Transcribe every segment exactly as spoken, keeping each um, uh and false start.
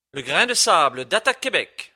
Le grain de sable d'Attaque Québec.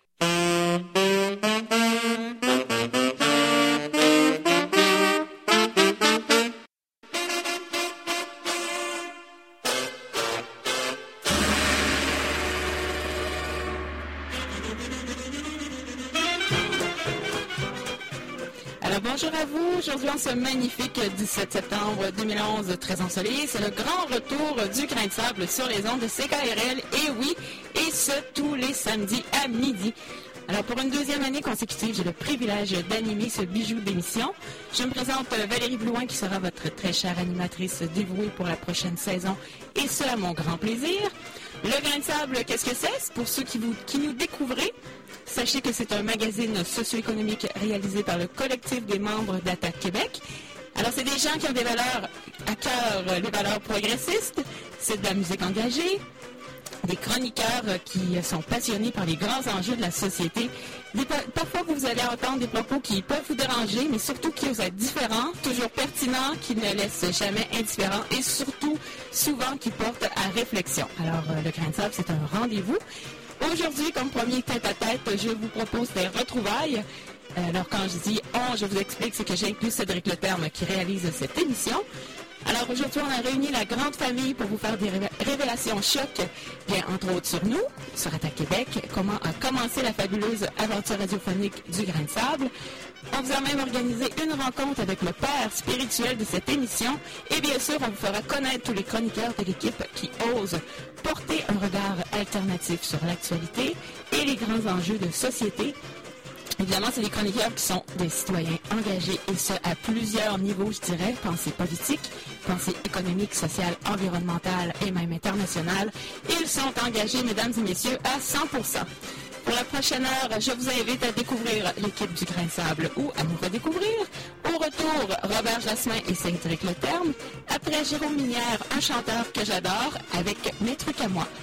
Alors bonjour à vous, aujourd'hui en ce magnifique dix-sept septembre deux mille onze, très ensoleillé, c'est le grand retour du grain de sable sur les ondes de C K R L, et oui, et ce tous les samedis à midi. Alors pour une deuxième année consécutive, j'ai le privilège d'animer ce bijou d'émission. Je me présente Valérie Blouin qui sera votre très chère animatrice dévouée pour la prochaine saison, et ce à mon grand plaisir. Le grain de sable, qu'est-ce que c'est? Pour ceux qui, vous, qui nous découvrez, sachez que c'est un magazine socio-économique réalisé par le collectif des membres d'Attaque Québec. Alors, c'est des gens qui ont des valeurs à cœur, les valeurs progressistes. C'est de la musique engagée, des chroniqueurs qui sont passionnés par les grands enjeux de la société. Des, parfois, vous allez entendre des propos qui peuvent vous déranger, mais surtout qui osent être différents, toujours pertinents, qui ne laissent jamais indifférents et surtout, souvent, qui portent à réflexion. Alors, le grain de sable, c'est un rendez-vous. Aujourd'hui, comme premier tête-à-tête, je vous propose des retrouvailles. Alors, quand je dis « on », je vous explique, c'est que j'inclus Cédric Leterme qui réalise cette émission. Alors, aujourd'hui, on a réuni la grande famille pour vous faire des révélations choc, bien, entre autres sur nous, sur Attaque Québec, comment a commencé la fabuleuse aventure radiophonique du grain de sable. On vous a même organisé une rencontre avec le père spirituel de cette émission. Et bien sûr, on vous fera connaître tous les chroniqueurs de l'équipe qui osent porter un regard alternatif sur l'actualité et les grands enjeux de société. Évidemment, c'est des chroniqueurs qui sont des citoyens engagés, et ce, à plusieurs niveaux, je dirais. Pensée politique, pensée économique, sociale, environnementale et même internationale. Ils sont engagés, mesdames et messieurs, à cent pour cent. Pour la prochaine heure, je vous invite à découvrir l'équipe du Grain de Sable ou à nous redécouvrir. Au retour, Robert Jasmin et Cédric Leterme. Après, Jérôme Minière, un chanteur que j'adore, avec Mes trucs à moi.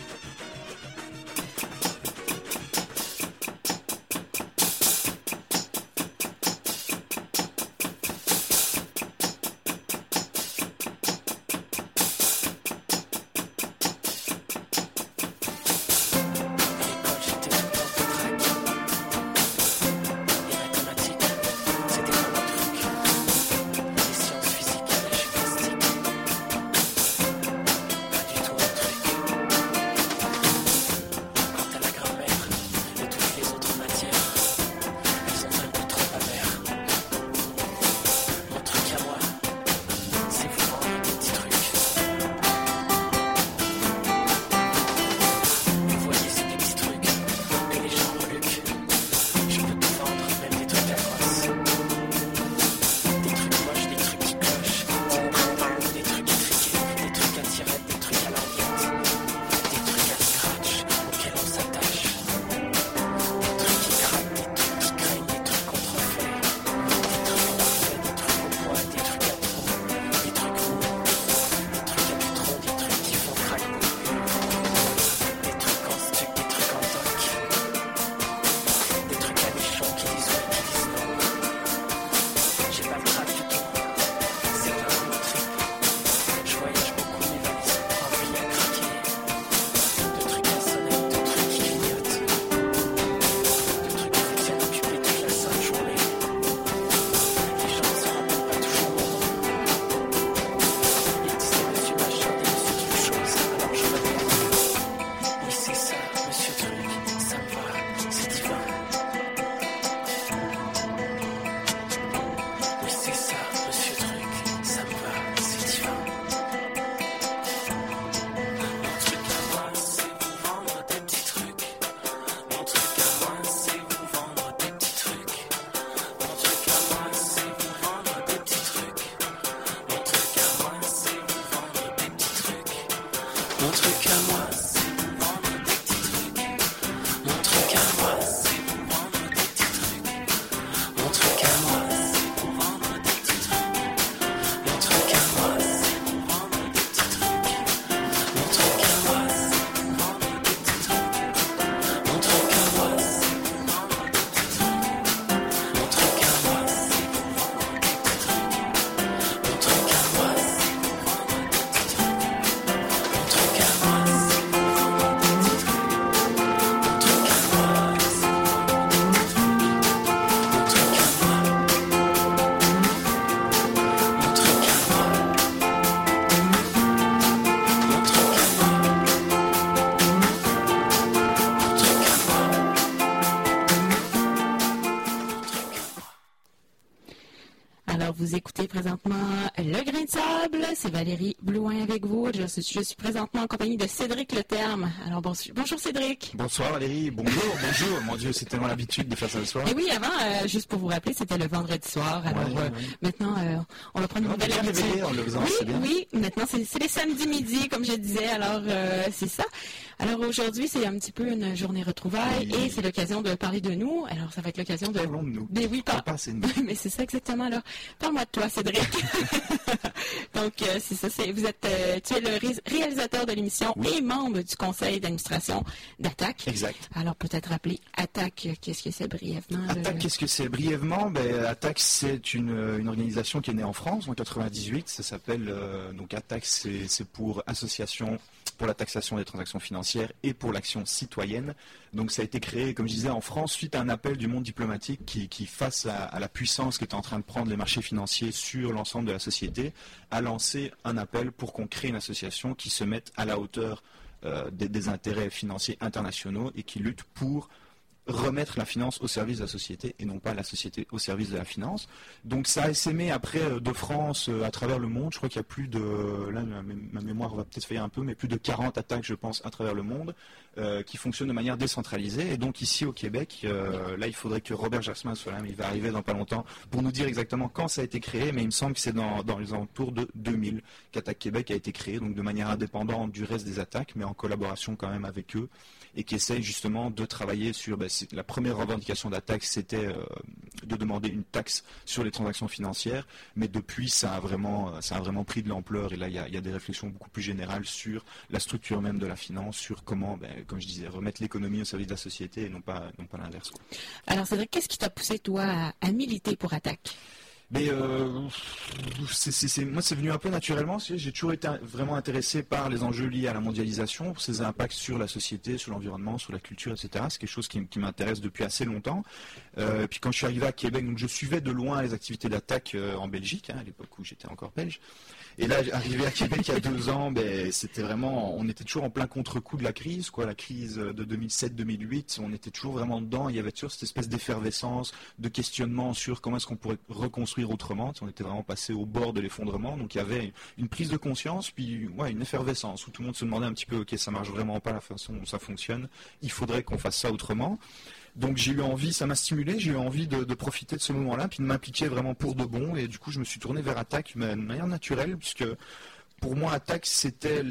vous écoutez présentement Le Grain de Sable. C'est Valérie Blouin avec vous. Je suis, je suis présentement en compagnie de Cédric Leterme. Alors, bon, bonjour Cédric. Bonsoir Valérie. Bonjour, bonjour. Mon Dieu, c'est tellement l'habitude de faire ça le soir. Et oui, avant, euh, juste pour vous rappeler, c'était le vendredi soir. Alors, ouais, euh, ouais. maintenant, euh, on va prendre une on nouvelle habitude. Réveillé en le faisant, oui, c'est bien. oui. Maintenant, c'est, c'est les samedis midi, comme je disais. Alors, euh, c'est ça. Alors, aujourd'hui, c'est un petit peu une journée retrouvailles oui. et c'est l'occasion de parler de nous. Alors, ça va être l'occasion de... Parlons de nous. Mais oui, par... pas c'est nous. Mais c'est ça exactement. Alors, parle-moi de toi, Cédric. Donc, euh, c'est ça. C'est, vous êtes, euh, tu es le ré- réalisateur de l'émission oui. et membre du conseil d'administration d'Attaque. Exact. Alors, peut-être rappeler Attaque, qu'est-ce que c'est brièvement? Attaque, le... qu'est-ce que c'est brièvement? Ben, Attaque, c'est une, une organisation qui est née en France en quatre-vingt-dix-huit. Ça s'appelle euh, donc Attaque, c'est, c'est pour association pour la taxation des transactions financières et pour l'action citoyenne. Donc ça a été créé, comme je disais, en France suite à un appel du monde diplomatique qui, qui face à, à la puissance qu'étaient en train de prendre les marchés financiers sur l'ensemble de la société, a lancé un appel pour qu'on crée une association qui se mette à la hauteur euh, des, des intérêts financiers internationaux et qui lutte pour remettre la finance au service de la société et non pas la société au service de la finance. Donc ça a essaimé après de France à travers le monde. Je crois qu'il y a plus de, là ma mémoire va peut-être faillir un peu, mais plus de quarante attaques, je pense, à travers le monde euh, qui fonctionnent de manière décentralisée. Et donc ici au Québec, euh, là il faudrait que Robert Jasmin soit là, mais il va arriver dans pas longtemps pour nous dire exactement quand ça a été créé, mais il me semble que c'est dans, dans les alentours de deux mille qu'Attaque Québec a été créé, donc de manière indépendante du reste des attaques, mais en collaboration quand même avec eux, et qui essaye justement de travailler sur... Ben, la première revendication d'Attaque, c'était euh, de demander une taxe sur les transactions financières, mais depuis, ça a vraiment, ça a vraiment pris de l'ampleur, et là, il y a, il y a des réflexions beaucoup plus générales sur la structure même de la finance, sur comment, ben, comme je disais, remettre l'économie au service de la société et non pas, non pas l'inverse, quoi. Alors, Cédric, qu'est-ce qui t'a poussé, toi, à, à militer pour Attaque? Mais euh, c'est, c'est, c'est, moi, c'est venu un peu naturellement. J'ai toujours été vraiment intéressé par les enjeux liés à la mondialisation, ses impacts sur la société, sur l'environnement, sur la culture, et cetera. C'est quelque chose qui, qui m'intéresse depuis assez longtemps. Euh, puis quand je suis arrivé à Québec, donc je suivais de loin les activités d'Attaque euh, en Belgique, hein, à l'époque où j'étais encore belge. Et là, arrivé à Québec il y a deux ans, ben, c'était vraiment, on était toujours en plein contre-coup de la crise, quoi, la crise de deux mille sept deux mille huit. On était toujours vraiment dedans. Il y avait toujours cette espèce d'effervescence, de questionnement sur comment est-ce qu'on pourrait reconstruire autrement. On était vraiment passé au bord de l'effondrement. Donc il y avait une prise de conscience, puis ouais, une effervescence où tout le monde se demandait un petit peu, ok, ça marche vraiment pas la façon dont ça fonctionne. Il faudrait qu'on fasse ça autrement. Donc j'ai eu envie, ça m'a stimulé, j'ai eu envie de, de profiter de ce moment-là, puis de m'impliquer vraiment pour de bon. Et du coup, je me suis tourné vers Attaque de manière naturelle, puisque pour moi, Attaque, c'était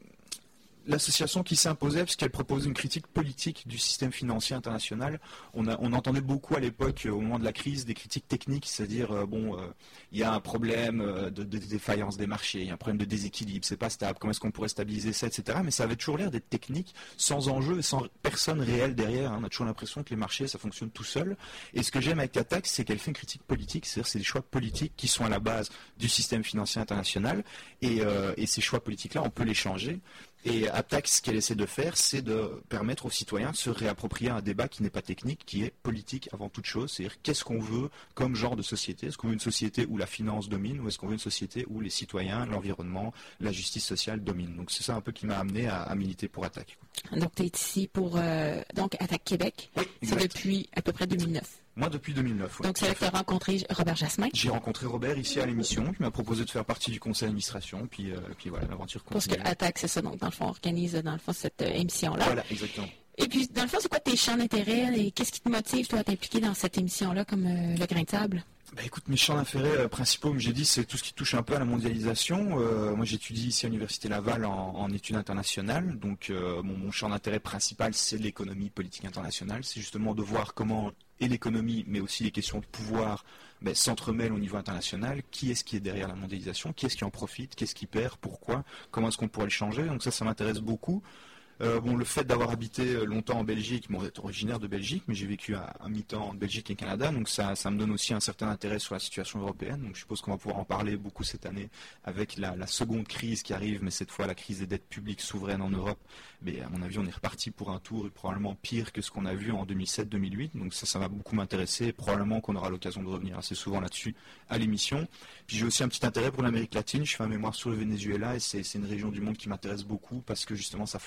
l'association qui s'imposait parce qu'elle propose une critique politique du système financier international. On, a, on entendait beaucoup à l'époque, au moment de la crise, des critiques techniques, c'est-à-dire, euh, bon, il euh, y a un problème euh, de, de défaillance des marchés, il y a un problème de déséquilibre, c'est pas stable, comment est-ce qu'on pourrait stabiliser ça, et cetera. Mais ça avait toujours l'air d'être technique, sans enjeu et sans personne réelle derrière. Hein. On a toujours l'impression que les marchés, ça fonctionne tout seul. Et ce que j'aime avec Attaque, c'est qu'elle fait une critique politique, c'est-à-dire c'est des choix politiques qui sont à la base du système financier international. Et, euh, et ces choix politiques-là, on peut les changer. Et Attaque, ce qu'elle essaie de faire, c'est de permettre aux citoyens de se réapproprier un débat qui n'est pas technique, qui est politique avant toute chose. C'est-à-dire qu'est-ce qu'on veut comme genre de société? Est-ce qu'on veut une société où la finance domine ou est-ce qu'on veut une société où les citoyens, l'environnement, la justice sociale dominent? Donc c'est ça un peu qui m'a amené à, à militer pour Attaque. Donc tu es ici pour euh, donc Attaque Québec. Oui, c'est depuis à peu près deux mille neuf. Moi, depuis deux mille neuf. Ouais. Donc, c'est là que tu as rencontré Robert Jasmin. J'ai rencontré Robert ici à l'émission, qui m'a proposé de faire partie du conseil d'administration, puis, euh, puis voilà, l'aventure continue. Parce que Attaque, c'est ça, donc dans le fond, on organise dans le fond cette euh, émission-là. Voilà, exactement. Et puis, dans le fond, c'est quoi tes champs d'intérêt et qu'est-ce qui te motive, toi, à t'impliquer dans cette émission-là, comme euh, le grain de sable? Bah écoute, mes champs d'intérêt euh, principaux, comme j'ai dit, c'est tout ce qui touche un peu à la mondialisation. Euh, moi, j'étudie ici à l'Université Laval en, en études internationales. Donc, euh, mon, mon champ d'intérêt principal, c'est l'économie politique internationale. C'est justement de voir comment, et l'économie, mais aussi les questions de pouvoir, ben, s'entremêlent au niveau international. Qui est-ce qui est derrière la mondialisation? Qui est-ce qui en profite? Qu'est-ce qui perd? Pourquoi? Comment est-ce qu'on pourrait le changer? Donc ça, ça m'intéresse beaucoup. Euh, bon, le fait d'avoir habité longtemps en Belgique, moi, j'étais originaire de Belgique, mais j'ai vécu à, à mi-temps en Belgique et Canada, donc ça, ça me donne aussi un certain intérêt sur la situation européenne. Donc je suppose qu'on va pouvoir en parler beaucoup cette année avec la, la seconde crise qui arrive, mais cette fois la crise des dettes publiques souveraines en Europe. Mais à mon avis, on est reparti pour un tour probablement pire que ce qu'on a vu en deux mille sept deux mille huit. Donc ça, ça va beaucoup m'intéresser. Probablement qu'on aura l'occasion de revenir assez souvent là-dessus à l'émission. Puis j'ai aussi un petit intérêt pour l'Amérique latine. Je fais un mémoire sur le Venezuela et c'est, c'est une région du monde qui m'intéresse beaucoup parce que justement ça foisonne aussi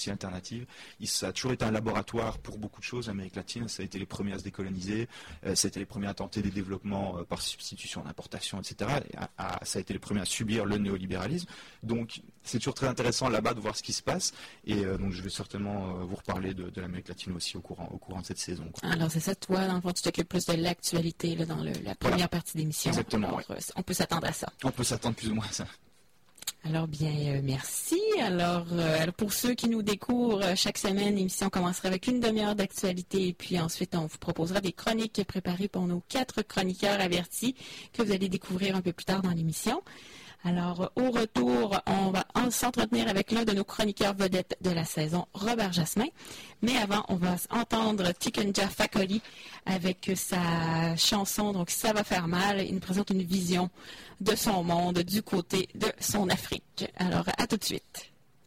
aussi alternatives. Il, ça a toujours été un laboratoire pour beaucoup de choses. L'Amérique latine, ça a été les premiers à se décoloniser, euh, ça a été les premiers à tenter des développements euh, par substitution d'importation, et cetera. Et à, à, ça a été les premiers à subir le néolibéralisme. Donc c'est toujours très intéressant là-bas de voir ce qui se passe. Et euh, donc je vais certainement euh, vous reparler de, de l'Amérique latine aussi au courant, au courant de cette saison. Quoi. Alors c'est ça, toi, dans le fond, tu t'occupes plus de l'actualité là, dans le, la première voilà. partie d'émission. Exactement. Alors, ouais. On peut s'attendre à ça. On peut s'attendre plus ou moins à ça. Alors bien, euh, merci. Alors, euh, pour ceux qui nous découvrent, euh, chaque semaine, l'émission commencera avec une demi-heure d'actualité et puis ensuite, on vous proposera des chroniques préparées pour nos quatre chroniqueurs avertis que vous allez découvrir un peu plus tard dans l'émission. Alors, au retour, on va s'entretenir avec l'un de nos chroniqueurs vedettes de la saison, Robert Jasmin. Mais avant, on va entendre Tikenja Fakoly avec sa chanson, donc « Ça va faire mal ». Il nous présente une vision de son monde du côté de son Afrique. Alors, à tout de suite.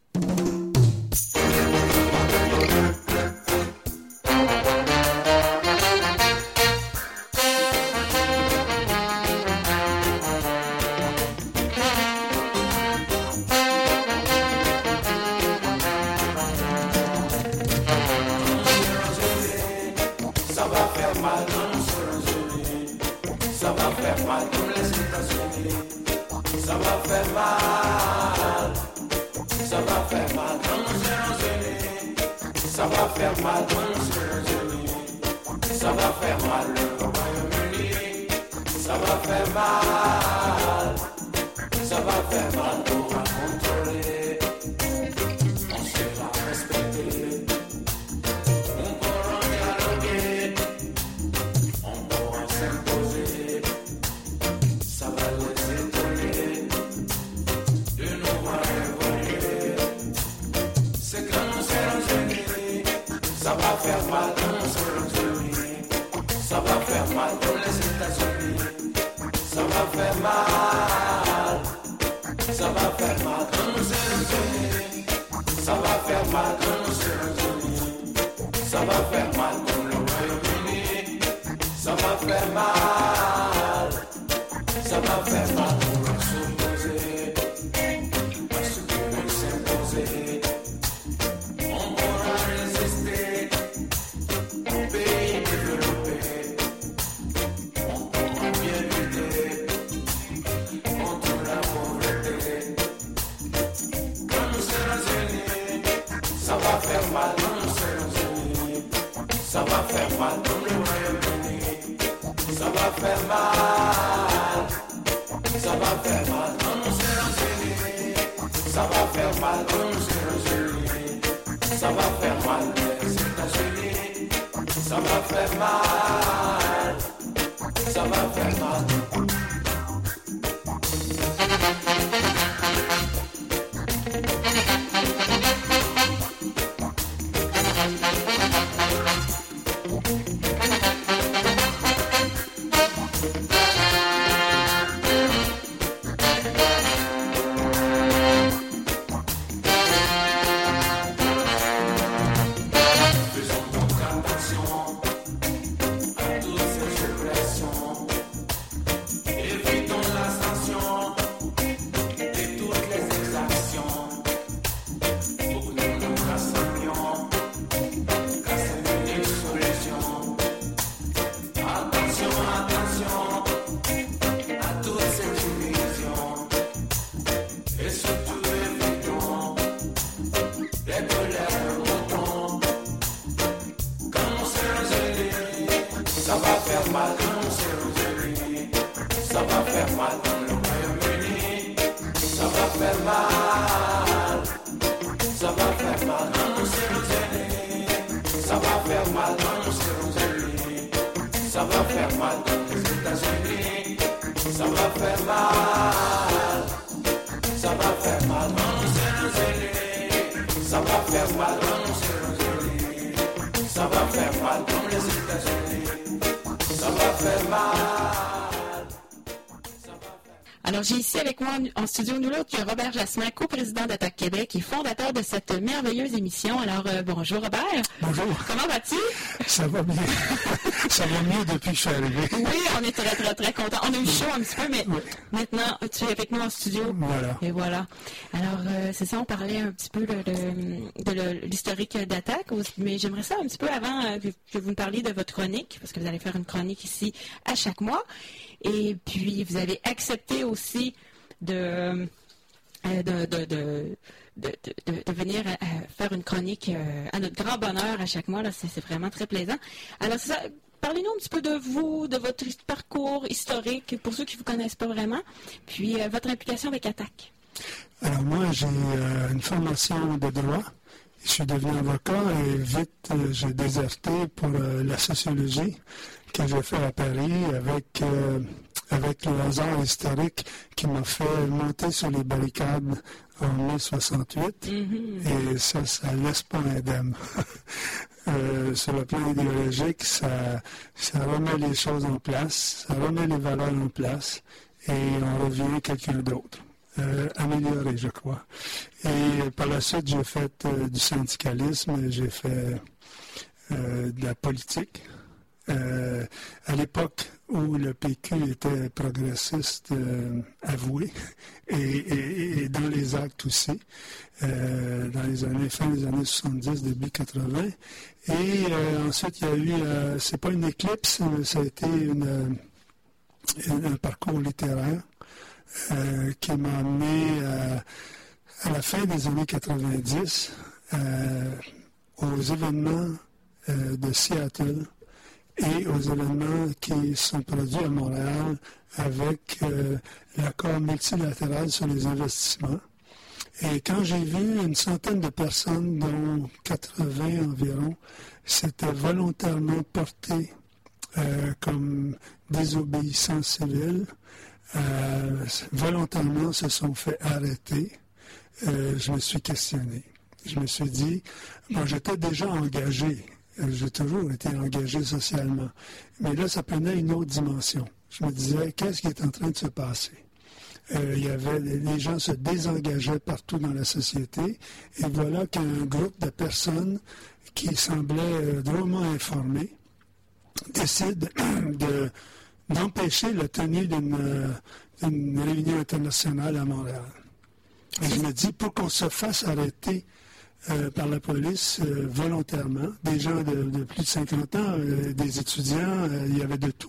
Ça va faire mal comme les États-Unis. Ça va faire mal. Ça va faire mal comme les États-Unis. Ça va faire mal comme les États-Unis. Ça va faire mal le Royaume-Uni. Ça va faire mal. Ça va faire mal, on va contrôler. On sera respecté. On pourra dialoguer. On pourra s'imposer. Ça va les étonner de nous voir évoluer. C'est quand nous serons unis. Ça va faire mal quand nous serons unis. Ça va faire mal pour les États-Unis. Ça va faire mal. Ça va faire mal quand nous serons unis. Ça va faire mal quand nous serons unis. Ça va faire mal comme le Royaume-Uni. Ça va faire mal. Ça va faire mal pour leur s'opposer. Parce qu'ils veulent s'imposer. On pourra résister au pays développé. On pourra bien lutter contre la pauvreté. Quand nous serons unis, ça va faire mal. Quand nous serons unis, ça va faire mal comme le Royaume-Uni. Ça va faire mal. Ça va faire mal quand nous serons unis. Ça va faire mal quand nous serons unis. Ça va faire mal les États-Unis. Ça va faire mal. Ça va faire mal. Faisons donc attention à toutes ces oppressions. Évitons l'ascension de toutes les exactions. Pour que nous nous rassemblions grâce à une unique solution. Attention, attention à toutes ces divisions. Et surtout évitons les colères moutons. Quand nous serons unis, ça va faire mal. Quand nous serons unis, ça va faire mal comme le Royaume-Uni. Ça va faire mal. Ça va faire mal quand nous serons unis. Ça va faire mal quand nous serons unis. Ça va faire mal comme les États-Unis. Ça va faire mal. Ça va faire mal quand nous serons unis. Ça va faire mal quand nous serons unis. Ça va faire mal comme les États-Unis. Ça va faire mal. Alors, j'ai ici avec moi en, en studio nous l'autre, Robert Jasmin, coprésident d'Attaque Québec et fondateur de cette merveilleuse émission. Alors, euh, bonjour Robert. Bonjour. Comment vas-tu? Ça va bien. Ça va mieux depuis que je suis arrivé. Oui, on est très, très, très contents. On a eu chaud un petit peu, mais oui. Maintenant, tu es avec nous en studio. Voilà. Et voilà. Alors, euh, c'est ça, on parlait un petit peu de, de, de, de l'historique d'Attaque, mais j'aimerais ça un petit peu avant euh, que, que vous me parliez de votre chronique, parce que vous allez faire une chronique ici à chaque mois. Et puis, vous avez accepté aussi de, euh, de, de, de, de, de, de venir euh, faire une chronique euh, à notre grand bonheur à chaque mois. Là, c'est, c'est vraiment très plaisant. Alors, c'est ça. Parlez-nous un petit peu de vous, de votre parcours historique, pour ceux qui ne vous connaissent pas vraiment, puis euh, votre implication avec Attaque. Alors moi, j'ai euh, une formation de droit. Je suis devenu avocat et vite, euh, j'ai déserté pour euh, la sociologie que j'ai fait à Paris avec, euh, avec le hasard historique qui m'a fait monter sur les barricades en mai soixante-huit. Mm-hmm. Et ça, ça ne laisse pas indemne. Euh, sur le plan idéologique, ça, ça remet les choses en place, ça remet les valeurs en place et on revient quelqu'un d'autre, euh, amélioré, je crois. Et par la suite, j'ai fait euh, du syndicalisme, j'ai fait euh, de la politique. Euh, à l'époque où le P Q était progressiste euh, avoué et, et, et dans les actes aussi, euh, dans les années fin des années soixante-dix, début quatre-vingts. Et euh, ensuite, il y a eu, euh, c'est pas une éclipse, mais ça a été une, une, un parcours littéraire euh, qui m'a amené euh, à la fin des années quatre-vingt-dix euh, aux événements euh, de Seattle et aux événements qui sont produits à Montréal avec euh, l'accord multilatéral sur les investissements. Et quand j'ai vu une centaine de personnes, dont quatre-vingts environ, s'étaient volontairement portées euh, comme désobéissants civils, euh, volontairement se sont fait arrêter, euh, je me suis questionné. Je me suis dit, bon, j'étais déjà engagé. J'ai toujours été engagé socialement. Mais là, ça prenait une autre dimension. Je me disais, qu'est-ce qui est en train de se passer? Euh, il y avait, les gens se désengageaient partout dans la société. Et voilà qu'un groupe de personnes qui semblaient euh, drôlement informées décide de, d'empêcher la tenue d'une, d'une réunion internationale à Montréal. Et je me dis, pour qu'on se fasse arrêter Euh, par la police euh, volontairement, des gens de, de plus de cinquante ans, euh, des étudiants, euh, il y avait de tout.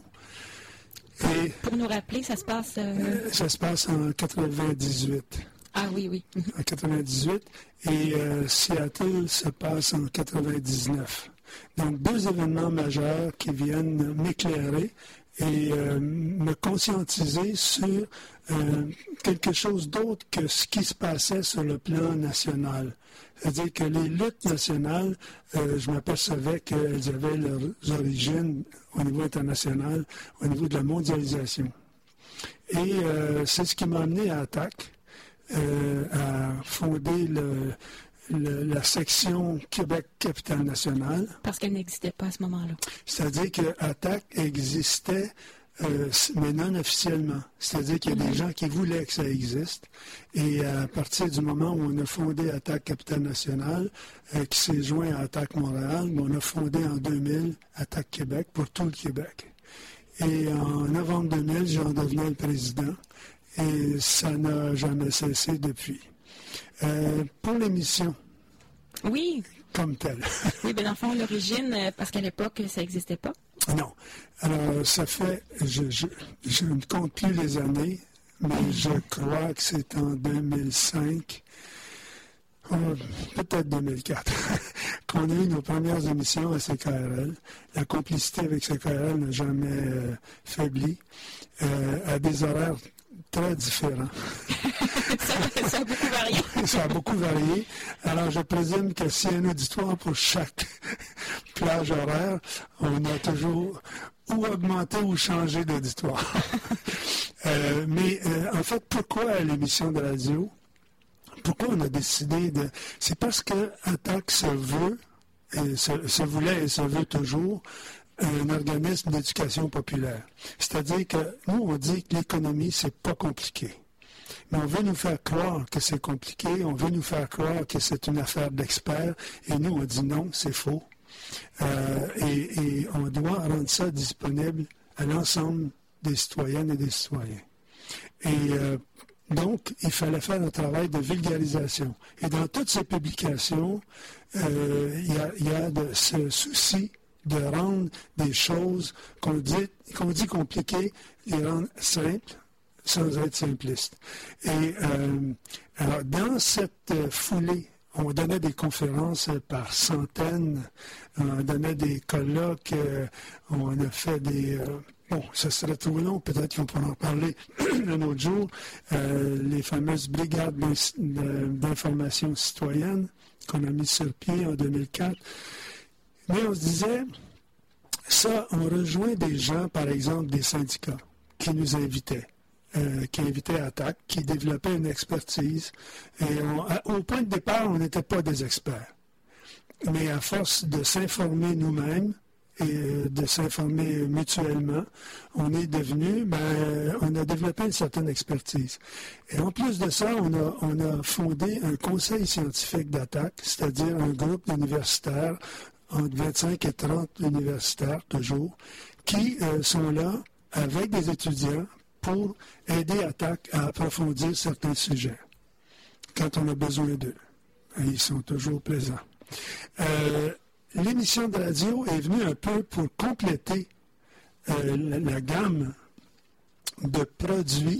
Et, pour nous rappeler, ça se passe... Euh... Euh, ça se passe en quatre-vingt-dix-huit. Ah oui, oui. En quatre-vingt-dix-huit. Et euh, Seattle se passe en quatre-vingt-dix-neuf. Donc, deux événements majeurs qui viennent m'éclairer et euh, me conscientiser sur euh, quelque chose d'autre que ce qui se passait sur le plan national. C'est-à-dire que les luttes nationales, euh, je m'apercevais qu'elles avaient leurs origines au niveau international, au niveau de la mondialisation. Et euh, c'est ce qui m'a amené à Attaque, euh, à fonder le, le, la section Québec-Capitale-Nationale. Parce qu'elle n'existait pas à ce moment-là. C'est-à-dire que Attaque existait, euh, mais non officiellement. C'est-à-dire qu'il y a mm-hmm. des gens qui voulaient que ça existe. Et à partir du moment où on a fondé Attaque Capitale-Nationale, euh, qui s'est joint à Attaque Montréal, on a fondé en deux mille Attaque Québec pour tout le Québec. Et en novembre deux mille, j'en devenais le président. Et ça n'a jamais cessé depuis. Euh, pour l'émission. Oui. Comme telle. Oui, bien dans le fond, l'origine, parce qu'à l'époque, ça n'existait pas. Non. Alors, ça fait, je, je, je ne compte plus les années, mais je crois que c'est en deux mille cinq, oh, peut-être deux mille quatre, qu'on a eu nos premières émissions à C K R L. La complicité avec C K R L n'a jamais euh, faibli, euh, à des horaires très différents. ça, ça a beaucoup varié. Ça a beaucoup varié. Alors, je présume que s'il y a un auditoire pour chaque plage horaire, on a toujours ou augmenté ou changé d'auditoire. euh, mais, euh, en fait, pourquoi l'émission de radio? Pourquoi on a décidé de... C'est parce que Attaque se veut, et se, se voulait et se veut toujours, un organisme d'éducation populaire. C'est-à-dire que nous, on dit que l'économie, c'est pas compliqué. Mais on veut nous faire croire que c'est compliqué, on veut nous faire croire que c'est une affaire d'experts, et nous, on dit non, c'est faux. Euh, et, et on doit rendre ça disponible à l'ensemble des citoyennes et des citoyens. Et euh, donc, il fallait faire un travail de vulgarisation. Et dans toutes ces publications, euh, il y a, il y a de, ce souci de rendre des choses qu'on dit, qu'on dit compliquées, les rendre simples, sans être simplistes. Et euh, alors, dans cette euh, foulée, on donnait des conférences par centaines, on donnait des colloques, euh, on a fait des... Euh, bon, ça serait trop long, peut-être qu'on pourra en parler un autre jour, euh, les fameuses brigades d'information citoyenne qu'on a mis sur pied en deux mille quatre. Mais on se disait, ça, on rejoint des gens, par exemple, des syndicats qui nous invitaient. Euh, qui invitait à Attaque, qui développait une expertise. Et on, à, au point de départ, on n'était pas des experts. Mais à force de s'informer nous-mêmes et euh, de s'informer mutuellement, on est devenu, ben, on a développé une certaine expertise. Et en plus de ça, on a, on a fondé un conseil scientifique d'Attaque, c'est-à-dire un groupe d'universitaires, entre vingt-cinq et trente universitaires toujours, qui euh, sont là avec des étudiants pour aider Attaque à approfondir certains sujets, quand on a besoin d'eux. Et ils sont toujours présents. Euh, l'émission de radio est venue un peu pour compléter euh, la, la gamme de produits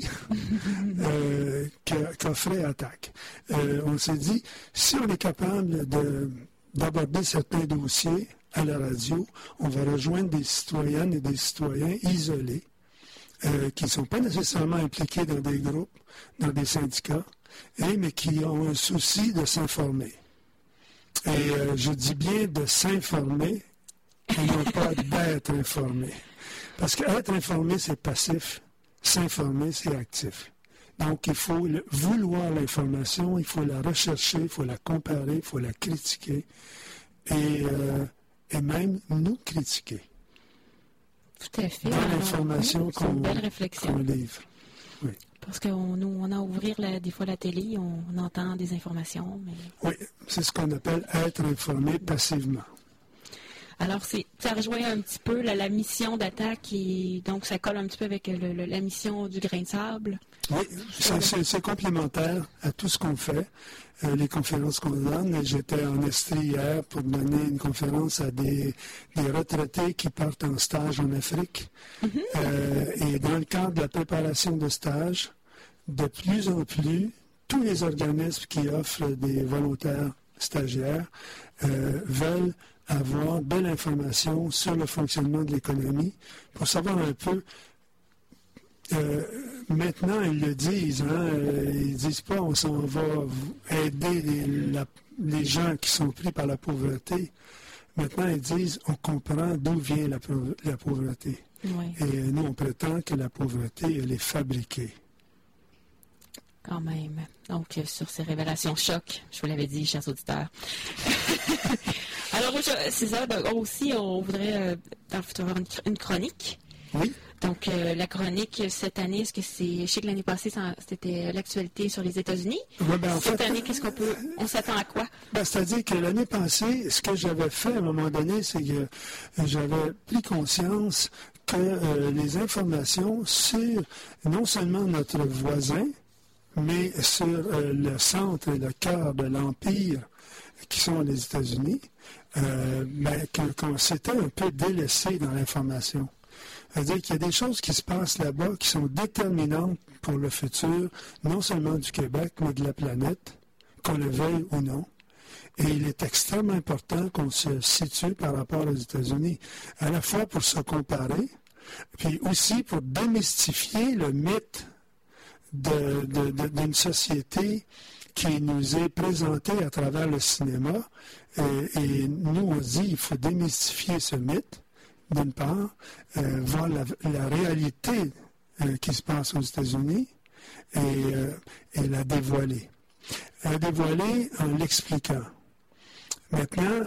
euh, qu'offrait Attaque. Euh, on s'est dit, si on est capable de, d'aborder certains dossiers à la radio, on va rejoindre des citoyennes et des citoyens isolés, Euh, qui ne sont pas nécessairement impliqués dans des groupes, dans des syndicats, et, mais qui ont un souci de s'informer. Et euh, je dis bien de s'informer, et non pas d'être informé. Parce qu'être informé, c'est passif, s'informer, c'est actif. Donc, il faut le, vouloir l'information, il faut la rechercher, il faut la comparer, il faut la critiquer, et, euh, et même nous critiquer. Tout à fait. Dans l'information oui, qu'on, belle réflexion. qu'on livre. Oui. Parce qu'on nous, on a à ouvrir la, des fois la télé, on, on entend des informations. Mais... Oui, c'est ce qu'on appelle être informé passivement. Alors, c'est, ça rejoint un petit peu la, la mission d'Attaque, et donc ça colle un petit peu avec le, le, la mission du grain de sable. Oui, c'est, c'est, c'est complémentaire à tout ce qu'on fait, euh, les conférences qu'on donne. J'étais en Estrie hier pour donner une conférence à des, des retraités qui partent en stage en Afrique. Mm-hmm. Euh, et dans le cadre de la préparation de stage, de plus en plus, tous les organismes qui offrent des volontaires stagiaires euh, veulent avoir de l'information sur le fonctionnement de l'économie pour savoir un peu. Euh, maintenant, ils le disent, hein, euh, ils disent pas on s'en va aider les, la, les gens qui sont pris par la pauvreté. Maintenant, ils disent on comprend d'où vient la, la pauvreté. Oui. Et nous, on prétend que la pauvreté, elle est fabriquée. Quand même. Donc, sur ces révélations choc, je vous l'avais dit, chers auditeurs. Alors, c'est ça. Donc, aussi, on voudrait euh, avoir une, une chronique. Oui. Donc, euh, la chronique, cette année, est-ce que c'est... Je sais que l'année passée, ça, c'était l'actualité sur les États-Unis. Oui, ben, en cette fait, année, qu'est-ce qu'on peut... On s'attend à quoi? Ben, c'est-à-dire que l'année passée, ce que j'avais fait à un moment donné, c'est que j'avais pris conscience que euh, les informations sur non seulement notre voisin, mais sur euh, le centre et le cœur de l'Empire, qui sont les États-Unis, euh, ben, qu'on s'était un peu délaissé dans l'information. C'est-à-dire qu'il y a des choses qui se passent là-bas qui sont déterminantes pour le futur, non seulement du Québec, mais de la planète, qu'on le veuille ou non. Et il est extrêmement important qu'on se situe par rapport aux États-Unis, à la fois pour se comparer, puis aussi pour démystifier le mythe de, de, de, d'une société qui nous est présentée à travers le cinéma. Et, et nous, on dit qu'il faut démystifier ce mythe, d'une part, euh, voir la, la réalité euh, qui se passe aux États-Unis et, euh, et la dévoiler. La dévoiler en l'expliquant. Maintenant,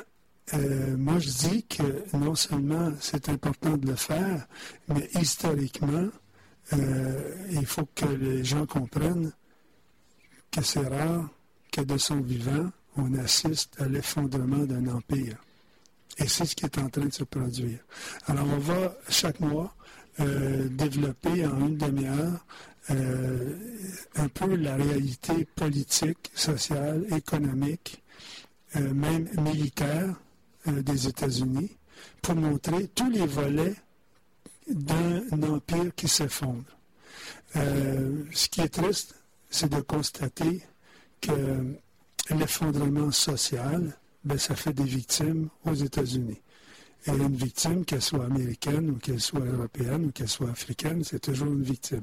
euh, moi je dis que non seulement c'est important de le faire, mais historiquement, euh, il faut que les gens comprennent que c'est rare que de son vivant, on assiste à l'effondrement d'un empire. Et c'est ce qui est en train de se produire. Alors on va chaque mois euh, développer en une demi-heure euh, un peu la réalité politique, sociale, économique, euh, même militaire euh, des États-Unis, pour montrer tous les volets d'un empire qui s'effondre. Euh, ce qui est triste, c'est de constater que l'effondrement social, ben, ça fait des victimes aux États-Unis. Et une victime, qu'elle soit américaine ou qu'elle soit européenne ou qu'elle soit africaine, c'est toujours une victime.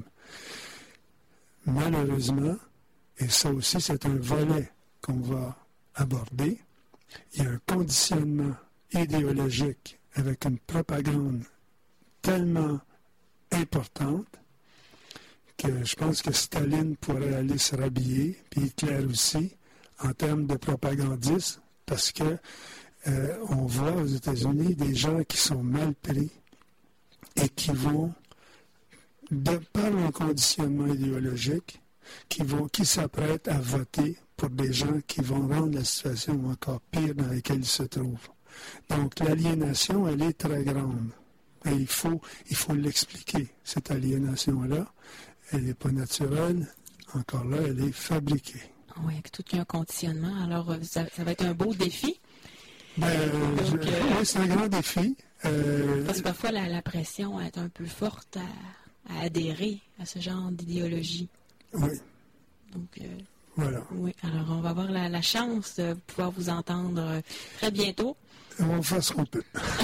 Malheureusement, et ça aussi c'est un volet qu'on va aborder, il y a un conditionnement idéologique avec une propagande tellement importante que je pense que Staline pourrait aller se rhabiller, puis Hitler aussi, en termes de propagandistes, parce que euh, on voit aux États-Unis des gens qui sont mal pris et qui vont, de par un conditionnement idéologique, qui vont, qui s'apprêtent à voter pour des gens qui vont rendre la situation encore pire dans laquelle ils se trouvent. Donc l'aliénation, elle est très grande. Et il faut, il faut l'expliquer, cette aliénation-là. Elle n'est pas naturelle. Encore là, elle est fabriquée. Oui, avec tout un conditionnement. Alors, ça, ça va être un beau défi. Ben, Donc, je, euh, oui, c'est un grand défi. Euh, Parce que parfois, la, la pression est un peu forte à, à adhérer à ce genre d'idéologie. oui, Donc, euh, voilà. oui. Alors, on va avoir la, la chance de pouvoir vous entendre euh, très bientôt. On va faire ce qu'on peut.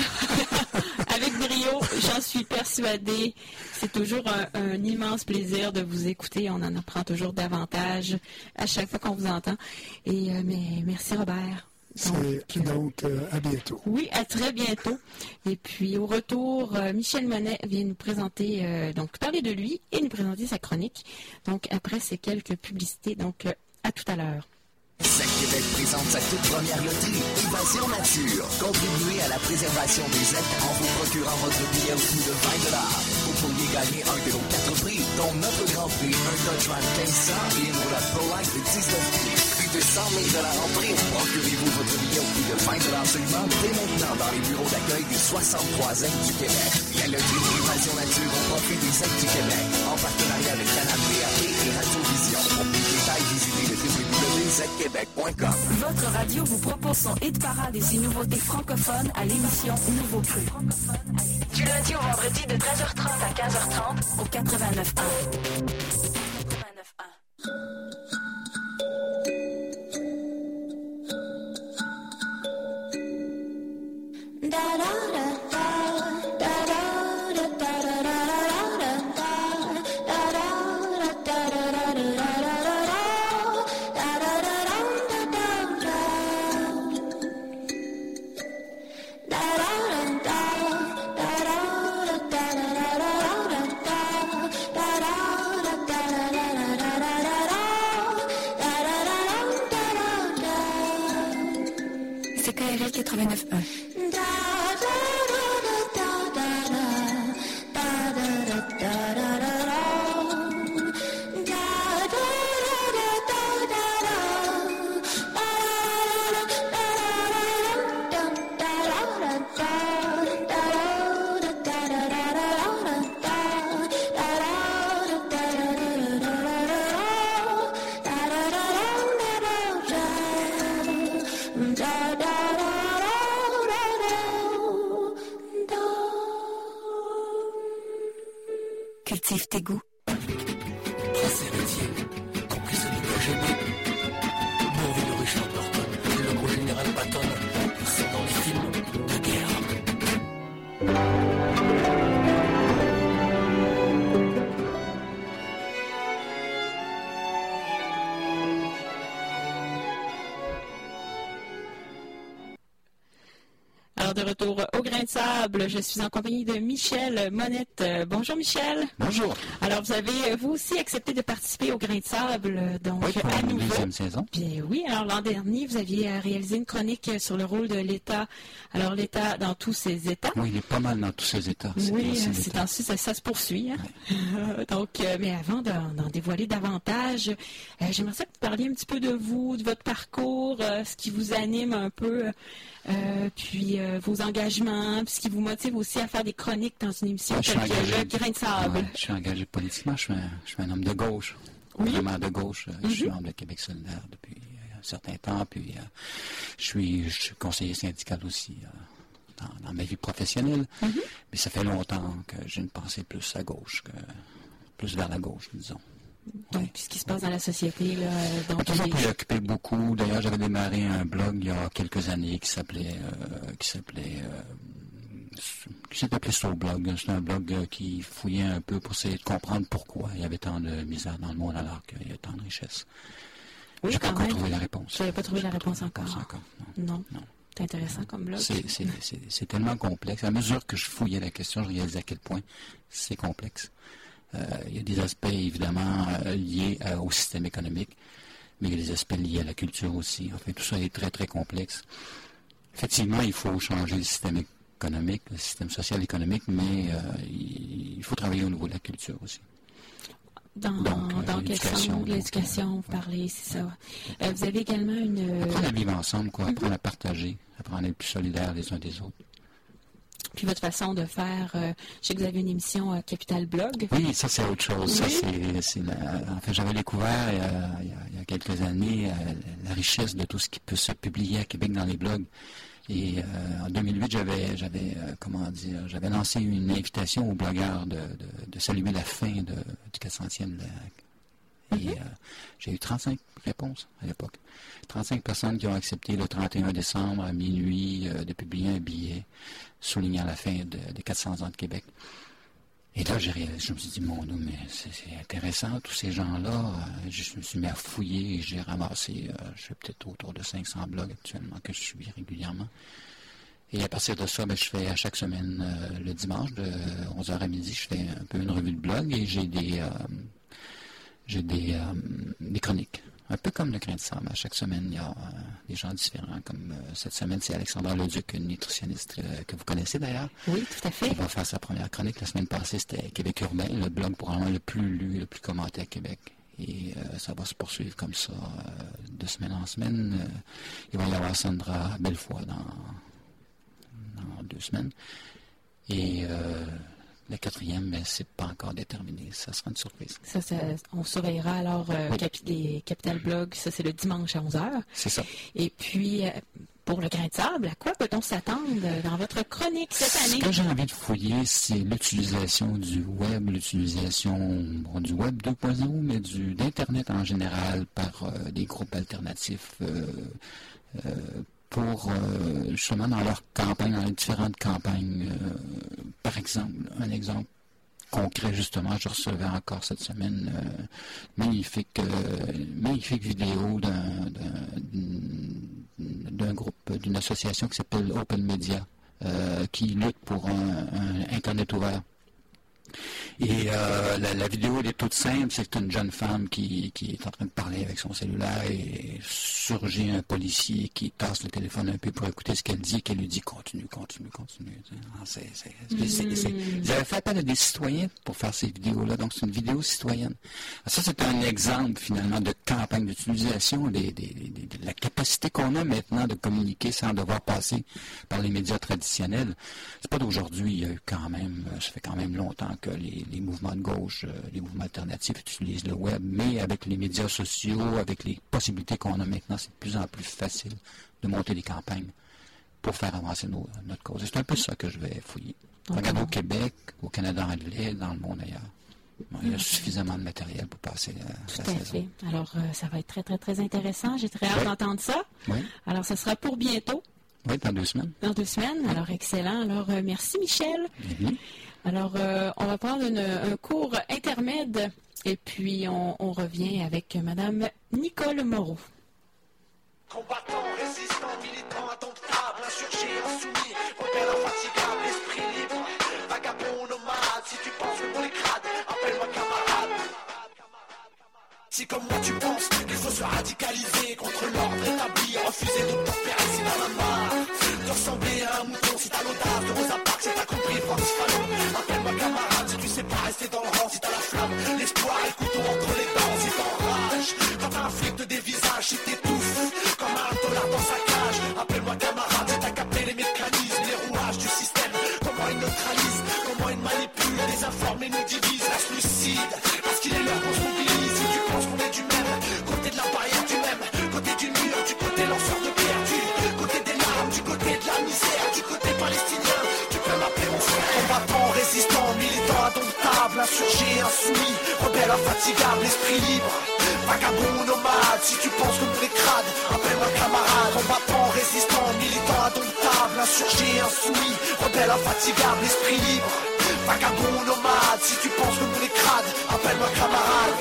Avec brio, j'en suis persuadée. C'est toujours un, un immense plaisir de vous écouter. On en apprend toujours davantage à chaque fois qu'on vous entend. Et euh, mais merci Robert. C'est donc euh, à bientôt. Oui, à très bientôt. Et puis au retour, euh, Michel Monet vient nous présenter, euh, donc parler de lui et nous présenter sa chronique. Donc après ces quelques publicités, donc euh, à tout à l'heure. S A C Québec présente sa toute première loterie, Évasion Nature. Contribuez à la préservation des êtres en vous procurant votre billet au coût de vingt dollars. Vous pourriez gagner un de nos quatre prix, dont notre grand prix, un Dodge Ram quinze cents et une roulade Pro-Life de dix-neuf pieds. Plus de cent mille dollars en prix. Procurez-vous votre billet au coût de vingt dollars seulement dès maintenant dans les bureaux d'accueil des soixante-trois aides du Québec. La loterie Évasion Nature au profit des aides du Québec, en partenariat avec Canal V A P et Radio-Vision. Pour plus de détails, visitez le w w w point z québec point com. Votre radio vous propose son hit parade et ses nouveautés francophones à l'émission Nouveau Cru. Du lundi au vendredi de treize heures trente à quinze heures trente au quatre-vingt-neuf point un. quatre-vingt-neuf point un. C K R L quatre-vingt-neuf point un. Cultive tes goûts. Tracez le tien, compris celui de Génie. Mauvais de Richard Burton, le gros général Patton, c'est dans les films de guerre. Alors de retour retour au Grain de Sable. Je suis en compagnie de Michel Monette. Euh, bonjour Michel. Bonjour. Alors vous avez vous aussi accepté de participer au Grain de Sable, donc oui, pour à la nouveau. deuxième saison. Bien oui. Alors l'an dernier, vous aviez euh, réalisé une chronique sur le rôle de l'État. Alors l'État dans tous ses États. Oui, il est pas mal dans tous ses États. Oui, c'est ainsi, ça, ça se poursuit. Hein? Ouais. donc, euh, mais avant d'en, d'en dévoiler davantage, euh, j'aimerais ça que vous parliez un petit peu de vous, de votre parcours, euh, ce qui vous anime un peu, euh, puis euh, vos engagements, puis ce qui vous motive aussi à faire des chroniques dans une émission ouais, telle que Le Grain de Sable. Ouais, je suis engagé politiquement, je suis un, je suis un homme de gauche, oui. Vraiment de gauche. Mm-hmm. Je suis membre de Québec solidaire depuis un certain temps, puis euh, je, suis, je suis conseiller syndical aussi. Euh, Dans, dans ma vie professionnelle, mm-hmm. mais ça fait longtemps que j'ai une pensée plus à gauche, que plus vers la gauche, disons. Donc, ouais. ce qui se passe dans la société, là, donc j'ai toujours préoccupé beaucoup. D'ailleurs, j'avais démarré un blog il y a quelques années qui s'appelait, euh, qui s'appelait, euh, qui s'est appelé Soulblog. C'est un blog euh, qui fouillait un peu pour essayer de comprendre pourquoi il y avait tant de misère dans le monde alors qu'il y a tant de richesse. Oui, j'ai pas encore même. trouvé la réponse. Vous n'avez pas trouvé la réponse encore. réponse encore. Non. non. non. C'est intéressant comme blog. C'est, c'est, c'est, c'est tellement complexe. À mesure que je fouillais la question, je réalisais à quel point c'est complexe. Euh, il y a des aspects, évidemment, euh, liés euh, au système économique, mais il y a des aspects liés à la culture aussi. En fait, tout ça est très, très complexe. Effectivement, il faut changer le système économique, le système social économique, mais euh, il faut travailler au niveau de la culture aussi. Dans, donc, dans quel sens de l'éducation, vous parlez, c'est ça. Euh, vous avez également une... Apprendre à vivre ensemble, quoi, apprendre mm-hmm. à partager, apprendre à être plus solidaires les uns des autres. Puis votre façon de faire, euh, je sais que vous avez une émission euh, Capital Blog. Oui, ça c'est autre chose. Oui. Ça, c'est, c'est la... En fait, j'avais découvert euh, il, y a, il y a quelques années euh, la richesse de tout ce qui peut se publier à Québec dans les blogs. Et euh, en deux mille huit, j'avais, j'avais euh, comment dire, j'avais lancé une invitation aux blogueurs de, de, de saluer la fin de, du quatre centième. Et mm-hmm. euh, j'ai eu trente-cinq réponses à l'époque. trente-cinq personnes qui ont accepté le trente et un décembre à minuit euh, de publier un billet soulignant la fin de, des quatre cents ans de Québec. Et là, j'ai réalisé, je me suis dit, mon Dieu, mais c'est, c'est intéressant, tous ces gens-là. Euh, je me suis mis à fouiller et j'ai ramassé, euh, je fais peut-être autour de cinq cents blogs actuellement que je suis régulièrement. Et à partir de ça, ben, je fais à chaque semaine, euh, le dimanche, de onze heures à midi, je fais un peu une revue de blog et j'ai des, euh, j'ai des, euh, des chroniques. Un peu comme le Grain de Sable. À chaque semaine, il y a euh, des gens différents. Comme euh, cette semaine, c'est Alexandra Leduc, une nutritionniste euh, que vous connaissez d'ailleurs. Oui, tout à fait. Elle va faire sa première chronique. La semaine passée, c'était Québec urbain, le blog probablement le plus lu, le plus commenté à Québec. Et euh, ça va se poursuivre comme ça euh, de semaine en semaine. Euh, il va y avoir Sandra Bellefoy dans, dans deux semaines. Et... Euh, La quatrième, mais c'est pas encore déterminé. Ça sera une surprise. Ça, ça on surveillera alors euh, oui. Capi- les Capital Blog. Ça, c'est le dimanche à onze heures. C'est ça. Et puis, euh, pour le Grain de Sable, à quoi peut-on s'attendre dans votre chronique cette année? Ce que j'ai envie de fouiller, c'est l'utilisation du web, l'utilisation bon, du web deux point zéro, mais du, d'Internet en général par euh, des groupes alternatifs euh, euh, pour, euh, justement, dans leurs campagnes, dans les différentes campagnes. Euh, par exemple, un exemple concret, justement, je recevais encore cette semaine euh, magnifique, euh, magnifique vidéo d'un, d'un, d'un groupe, d'une association qui s'appelle Open Media, euh, qui lutte pour un, un Internet ouvert. Et euh, la, la vidéo elle est toute simple, c'est une jeune femme qui, qui est en train de parler avec son cellulaire et surgit un policier qui tasse le téléphone un peu pour écouter ce qu'elle dit et qu'elle lui dit continue, continue, continue. C'est, c'est, c'est, c'est, c'est, ils avaient fait appel à des citoyens pour faire ces vidéos-là, donc c'est une vidéo citoyenne. Ça, c'est un exemple finalement de campagne d'utilisation des, des, des, de la capacité qu'on a maintenant de communiquer sans devoir passer par les médias traditionnels. C'est pas d'aujourd'hui, il y a eu quand même, ça fait quand même longtemps que les, les mouvements de gauche, euh, les mouvements alternatifs utilisent le web, mais avec les médias sociaux, avec les possibilités qu'on a maintenant, c'est de plus en plus facile de monter des campagnes pour faire avancer nos, notre cause. Et c'est un peu ça que je vais fouiller. Okay. Regarde au Québec, au Canada anglais, dans le monde ailleurs. Bon, il y a suffisamment de matériel pour passer la, Tout la à saison. fait. Alors, euh, ça va être très, très, très intéressant. J'ai très hâte oui. d'entendre ça. Oui. Alors, ça sera pour bientôt. Oui, dans deux semaines. Dans deux semaines. Alors, excellent. Alors, euh, merci, Michel. Mm-hmm. Alors, euh, on va prendre une, un cours intermède et puis on, on revient avec Madame Nicole Moreau. Combattant, résistant, militant, indomptable, insurgé, insoumis, rebelle infatigable, esprit libre, vagabond nomade. Si tu penses que pour les crades, appelle-moi camarade. Si comme moi tu penses qu'il faut se radicaliser contre l'ordre établi, refuser d'obtempérer si t'en as marre de ressembler à un mouton, si t'as l'audace de Rosa Parks, si t'as compris Francis Fanon, appelle-moi camarade. Si tu sais pas rester dans le rang, si t'as la flamme, l'espoir et le couteau entre les dents, si t'enrages quand t'as un flic de dévisage, si t'étouffes comme un dollar dans sa cage, appelle-moi camarade. Si t'as capté les mécanismes, les rouages du système, comment ils neutralisent, comment ils manipulent, les informent et nous divisent, reste lucide, parce qu'il est l'heure qu'on se mobilise. Si tu penses qu'on est du même côté de la barrière, du même côté du mur, du côté lanceur de pierre, du côté des larmes, du côté de la misère, du côté palestinien, tu peux m'appeler mon frère. Combattant, résistant, militant, indomptable, insurgé, insoumis, rebelle, infatigable, esprit libre, vagabond, nomade. Si tu penses que pour les crades, appelle-moi camarade. Combattant, résistant, militant, indomptable, insurgé, insoumis, rebelle, infatigable, esprit libre, vagabond, nomade. Si tu penses que pour les crades, appelle-moi camarade.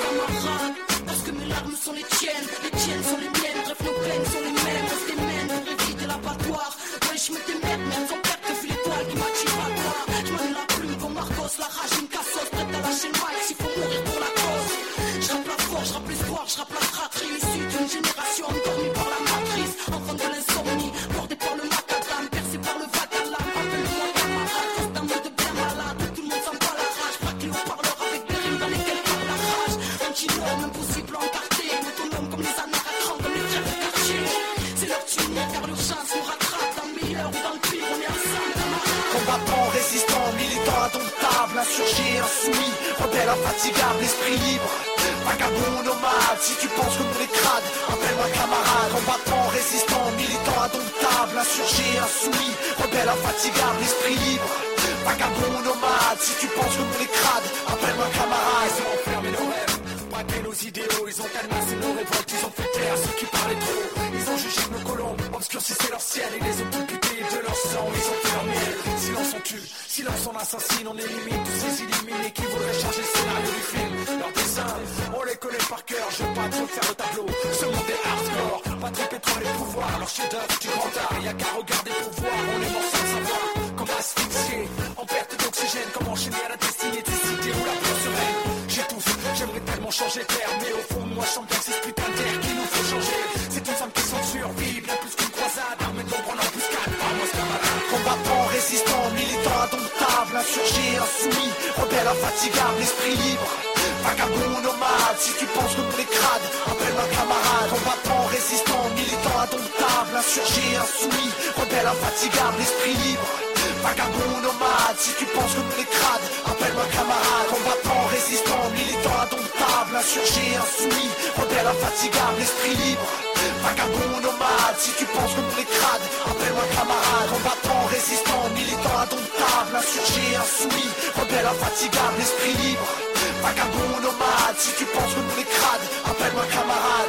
Parce que mes larmes sont les tiennes, les tiennes sont les miennes, bref nos peines sont les mêmes, on se démène pour éviter l'abattoir. Ouais, je me démerde, même sans perte que vu l'étoile qui m'attire à toi. Je manie la plume comme Marcos, la rage une cassos, prête à lâcher le mic s'il faut mourir pour la cause. Je rappe la force, je rappe l'espoir, je rappe la fratrie, issue d'une génération endormie par la matrice, enfant de l'insomnie, bordé par le macadam, percé par le vacalam. Appelle-moi camarade, cause d'un monde bien malade, où tout le monde s'en bat la rage, braqué au parleur avec des rimes dans lesquelles parle la rage. Anti-norme, impossible à encarter, autonome comme les anards à cran, comme les trêves de quartier. C'est leur tune, car l'urgence nous rattrape, dans le meilleur ou dans le pire, on est ensemble, camarade. Combattant, résistant, militant, indomptable, insurgé, insoumis, rebelle, infatigable, esprit libre, vagabond, nomade. Si tu penses que pour les crades, appelle-moi camarade. Combattant, résistant, militant, indomptable, insurgé, insoumis, rebelle, infatigable, esprit libre, vagabond, nomade. Si tu penses que pour les crades, appelle-moi camarade. Ils ont enfermé nos rêves, braqué nos idéaux, ils ont cadenassé nos révoltes, ils ont fait taire ceux qui parlaient trop. Ils ont jugé que nos colombes obscurcissaient leur ciel et les ont imputés de leur sang, ils ont fait leur miel. Silence on tue, silence on assassine, on élimine tous ces illuminés qui voudraient changer le scénario du film. Leurs dessins, on les connaît par cœur, je veux pas trop faire le tableau. Ce monde est hardcore, pas trop pétrole et pouvoir, leur chef-d'œuvre du grand art, y'a qu'à regarder pour voir, on est morts sans savoir. Comme asphyxié, en perte d'oxygène, comme enchaîner à la destinée des cités où la peur se règne. J'étouffe, j'aimerais tellement changer d'air, mais au fond de moi je sens bien que c'est ce putain d'air qui nous fait changer. C'est une femme qui s'en survit, bien plus qu'une croisade, armée de l'ombre en embuscade, parle-moi ce camarade. Combattant, résistant, militant, indomptable, insurgé, insoumis, rebelle, infatigable, esprit libre, vagabond, nomade. Si tu penses que pour les crades, appelle-moi camarade. Combattant, résistant, militant, indomptable, insurgé, insoumis, rebelle, infatigable, esprit libre, vagabond, nomade. Si tu penses que pour les crades, appelle-moi camarade. Combattant, résistant, militant, indomptable, insurgé, insoumis, rebelle, infatigable, esprit libre, vagabond, nomade. Si tu penses que pour les crades, appelle-moi camarade. Combattant, résistant, militant, indomptable, insurgé, insoumis, rebelle, infatigable, esprit libre, vagabond, nomade. Si tu penses que pour les crades, appelle-moi camarade.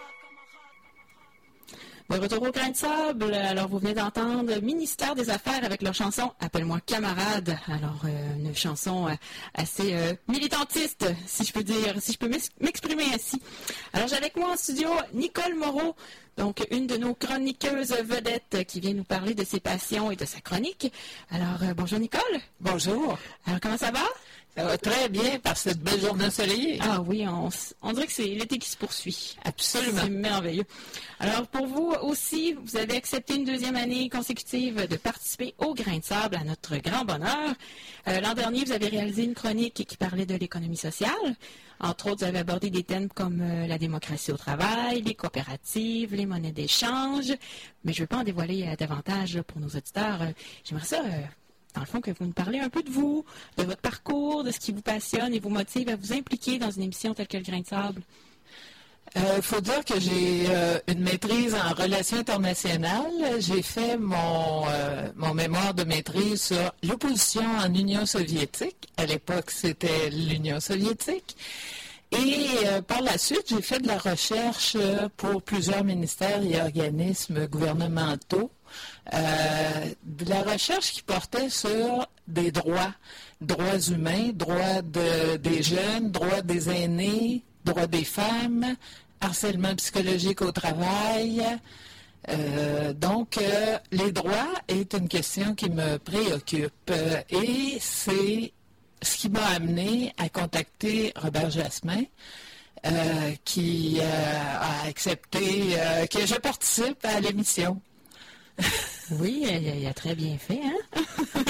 De retour au Grain de Sable, alors vous venez d'entendre Ministère des Affaires avec leur chanson « Appelle-moi camarade ». Alors, euh, une chanson euh, assez euh, militantiste, si je peux dire, si je peux m'exprimer ainsi. Alors, j'ai avec moi en studio Nicole Moreau, donc une de nos chroniqueuses vedettes qui vient nous parler de ses passions et de sa chronique. Alors, euh, bonjour Nicole. Bonjour. Alors, comment ça va? Ça va très bien par cette belle journée ensoleillée. Ah oui, on, on dirait que c'est l'été qui se poursuit. Absolument. C'est merveilleux. Alors, pour vous aussi, vous avez accepté une deuxième année consécutive de participer au Grain de Sable, à notre grand bonheur. Euh, l'an dernier, vous avez réalisé une chronique qui parlait de l'économie sociale. Entre autres, vous avez abordé des thèmes comme euh, la démocratie au travail, les coopératives, les monnaies d'échange. Mais je ne veux pas en dévoiler euh, davantage là, pour nos auditeurs. Euh, j'aimerais ça... Euh, dans le fond, que vous nous parlez un peu de vous, de votre parcours, de ce qui vous passionne et vous motive à vous impliquer dans une émission telle que le Grain de Sable. Il euh, faut dire que j'ai euh, une maîtrise en relations internationales. J'ai fait mon, euh, mon mémoire de maîtrise sur l'opposition en Union soviétique. À l'époque, c'était l'Union soviétique. Et euh, par la suite, j'ai fait de la recherche pour plusieurs ministères et organismes gouvernementaux. Euh, de la recherche qui portait sur des droits, droits humains, droits de, des jeunes, droits des aînés, droits des femmes, harcèlement psychologique au travail, Euh, donc, euh, les droits est une question qui me préoccupe euh, et c'est ce qui m'a amené à contacter Robert Jasmin, euh, qui euh, a accepté euh, que je participe à l'émission. Oui, il a très bien fait, hein?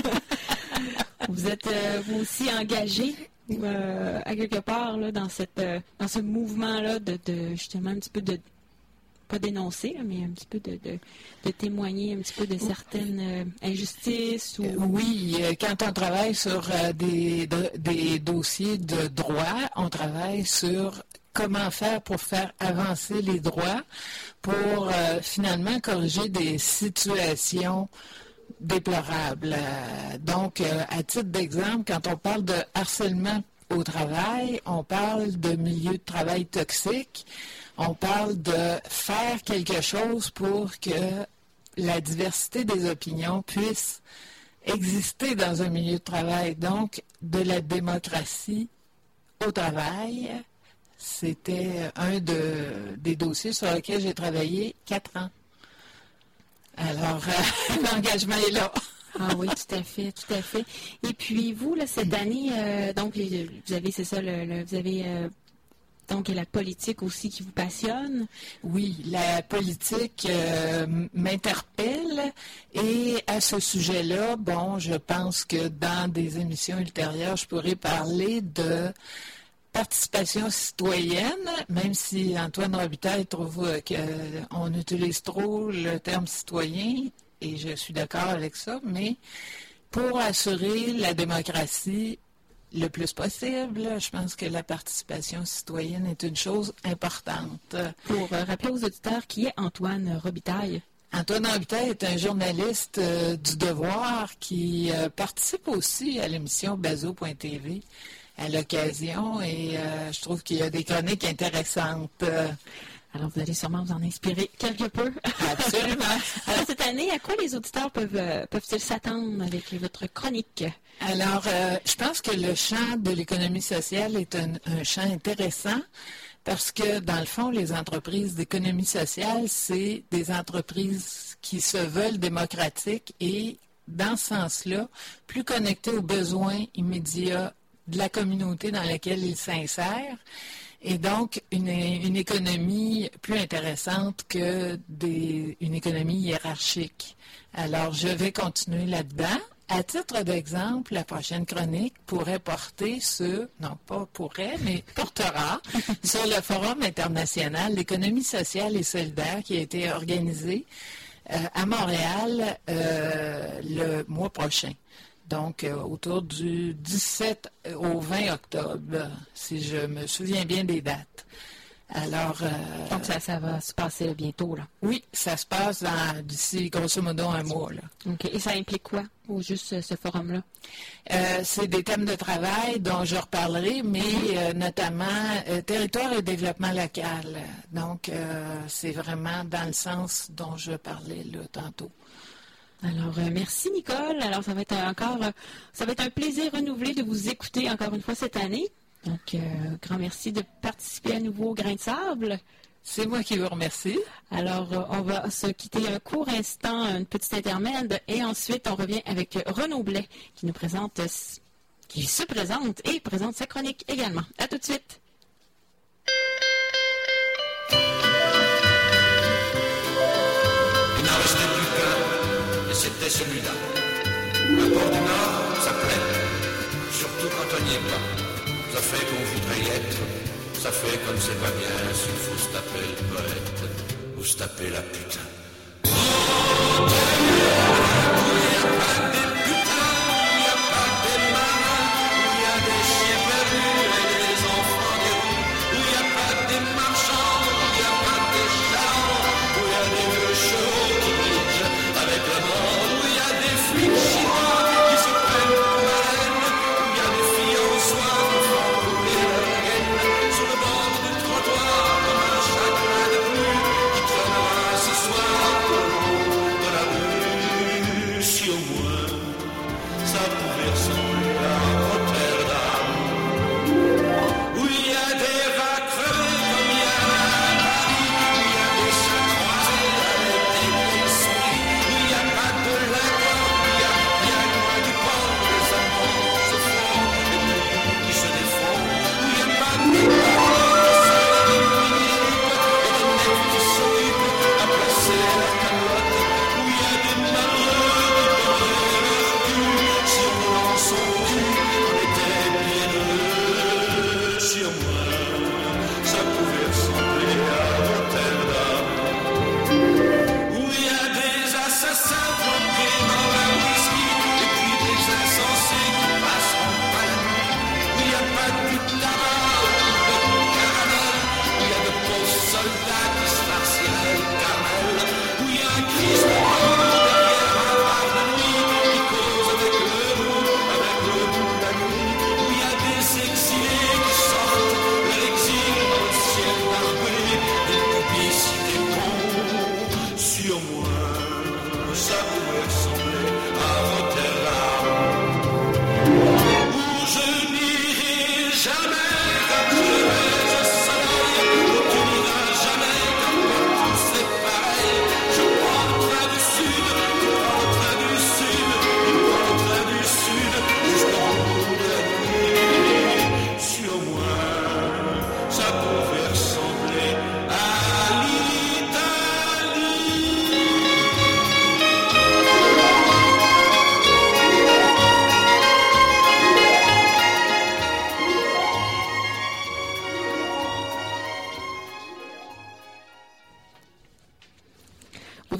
Vous êtes euh, vous aussi engagé euh, à quelque part là, dans, cette, euh, dans ce mouvement-là de, de justement un petit peu de, pas dénoncer, là, mais un petit peu de, de, de témoigner un petit peu de certaines euh, injustices. Ou... Oui, quand on travaille sur euh, des, de, des dossiers de droit, on travaille sur comment faire pour faire avancer les droits, pour euh, finalement corriger des situations déplorables. Euh, donc, euh, à titre d'exemple, quand on parle de harcèlement au travail, on parle de milieu de travail toxique, on parle de faire quelque chose pour que la diversité des opinions puisse exister dans un milieu de travail. Donc, de la démocratie au travail, c'était un de, des dossiers sur lesquels j'ai travaillé quatre ans. Alors, euh, l'engagement est là. Ah oui, tout à fait, tout à fait. Et puis, vous, là, cette année, euh, donc, vous avez, c'est ça, le, le, vous avez... Euh, Donc, la politique aussi qui vous passionne? Oui, la politique euh, m'interpelle et à ce sujet-là, bon, je pense que dans des émissions ultérieures, je pourrais parler de participation citoyenne, même si Antoine Robitaille trouve qu'on utilise trop le terme citoyen, et je suis d'accord avec ça, mais pour assurer la démocratie le plus possible, je pense que la participation citoyenne est une chose importante. Pour euh, rappeler aux auditeurs qui est Antoine Robitaille. Antoine Robitaille est un journaliste euh, du Devoir qui euh, participe aussi à l'émission Bazo point T V à l'occasion et euh, je trouve qu'il y a des chroniques intéressantes. Alors, vous allez sûrement vous en inspirer quelque peu. Absolument. Alors, cette année, à quoi les auditeurs peuvent, euh, peuvent-ils s'attendre avec votre chronique? Alors, euh, je pense que le champ de l'économie sociale est un, un champ intéressant parce que, dans le fond, les entreprises d'économie sociale, c'est des entreprises qui se veulent démocratiques et, dans ce sens-là, plus connectées aux besoins immédiats de la communauté dans laquelle ils s'insèrent. Et donc, une, une économie plus intéressante que des, une économie hiérarchique. Alors, je vais continuer là-dedans. À titre d'exemple, la prochaine chronique pourrait porter sur, non pas pourrait, mais portera sur le Forum international d'économie sociale et solidaire qui a été organisé euh, à Montréal euh, le mois prochain. Donc, euh, autour du dix-sept au vingt octobre, si je me souviens bien des dates. Alors, euh, donc, ça, ça va se passer là, bientôt, là? Oui, ça se passe dans, d'ici, grosso modo, un mois, là. OK. Et ça implique quoi, ou juste ce, ce forum-là? Euh, c'est des thèmes de travail dont je reparlerai, mais euh, notamment euh, territoire et développement local. Donc, euh, c'est vraiment dans le sens dont je parlais, là, tantôt. Alors, euh, merci Nicole. Alors, ça va être encore, euh, ça va être un plaisir renouvelé de vous écouter encore une fois cette année. Donc, euh, grand merci de participer à nouveau au Grain de Sable. C'est moi qui vous remercie. Alors, euh, on va se quitter un court instant, une petite intermède, et ensuite, on revient avec Renaud Blais, qui nous présente, qui se présente et présente sa chronique également. À tout de suite. Il n'en restait plus qu'un, et c'était celui-là. Le port du Nord, ça plaît, surtout quand on n'y est pas. Ça fait qu'on voudrait y être, ça fait comme c'est pas bien, s'il faut se taper le poète, ou se taper la putain. Oh, Soir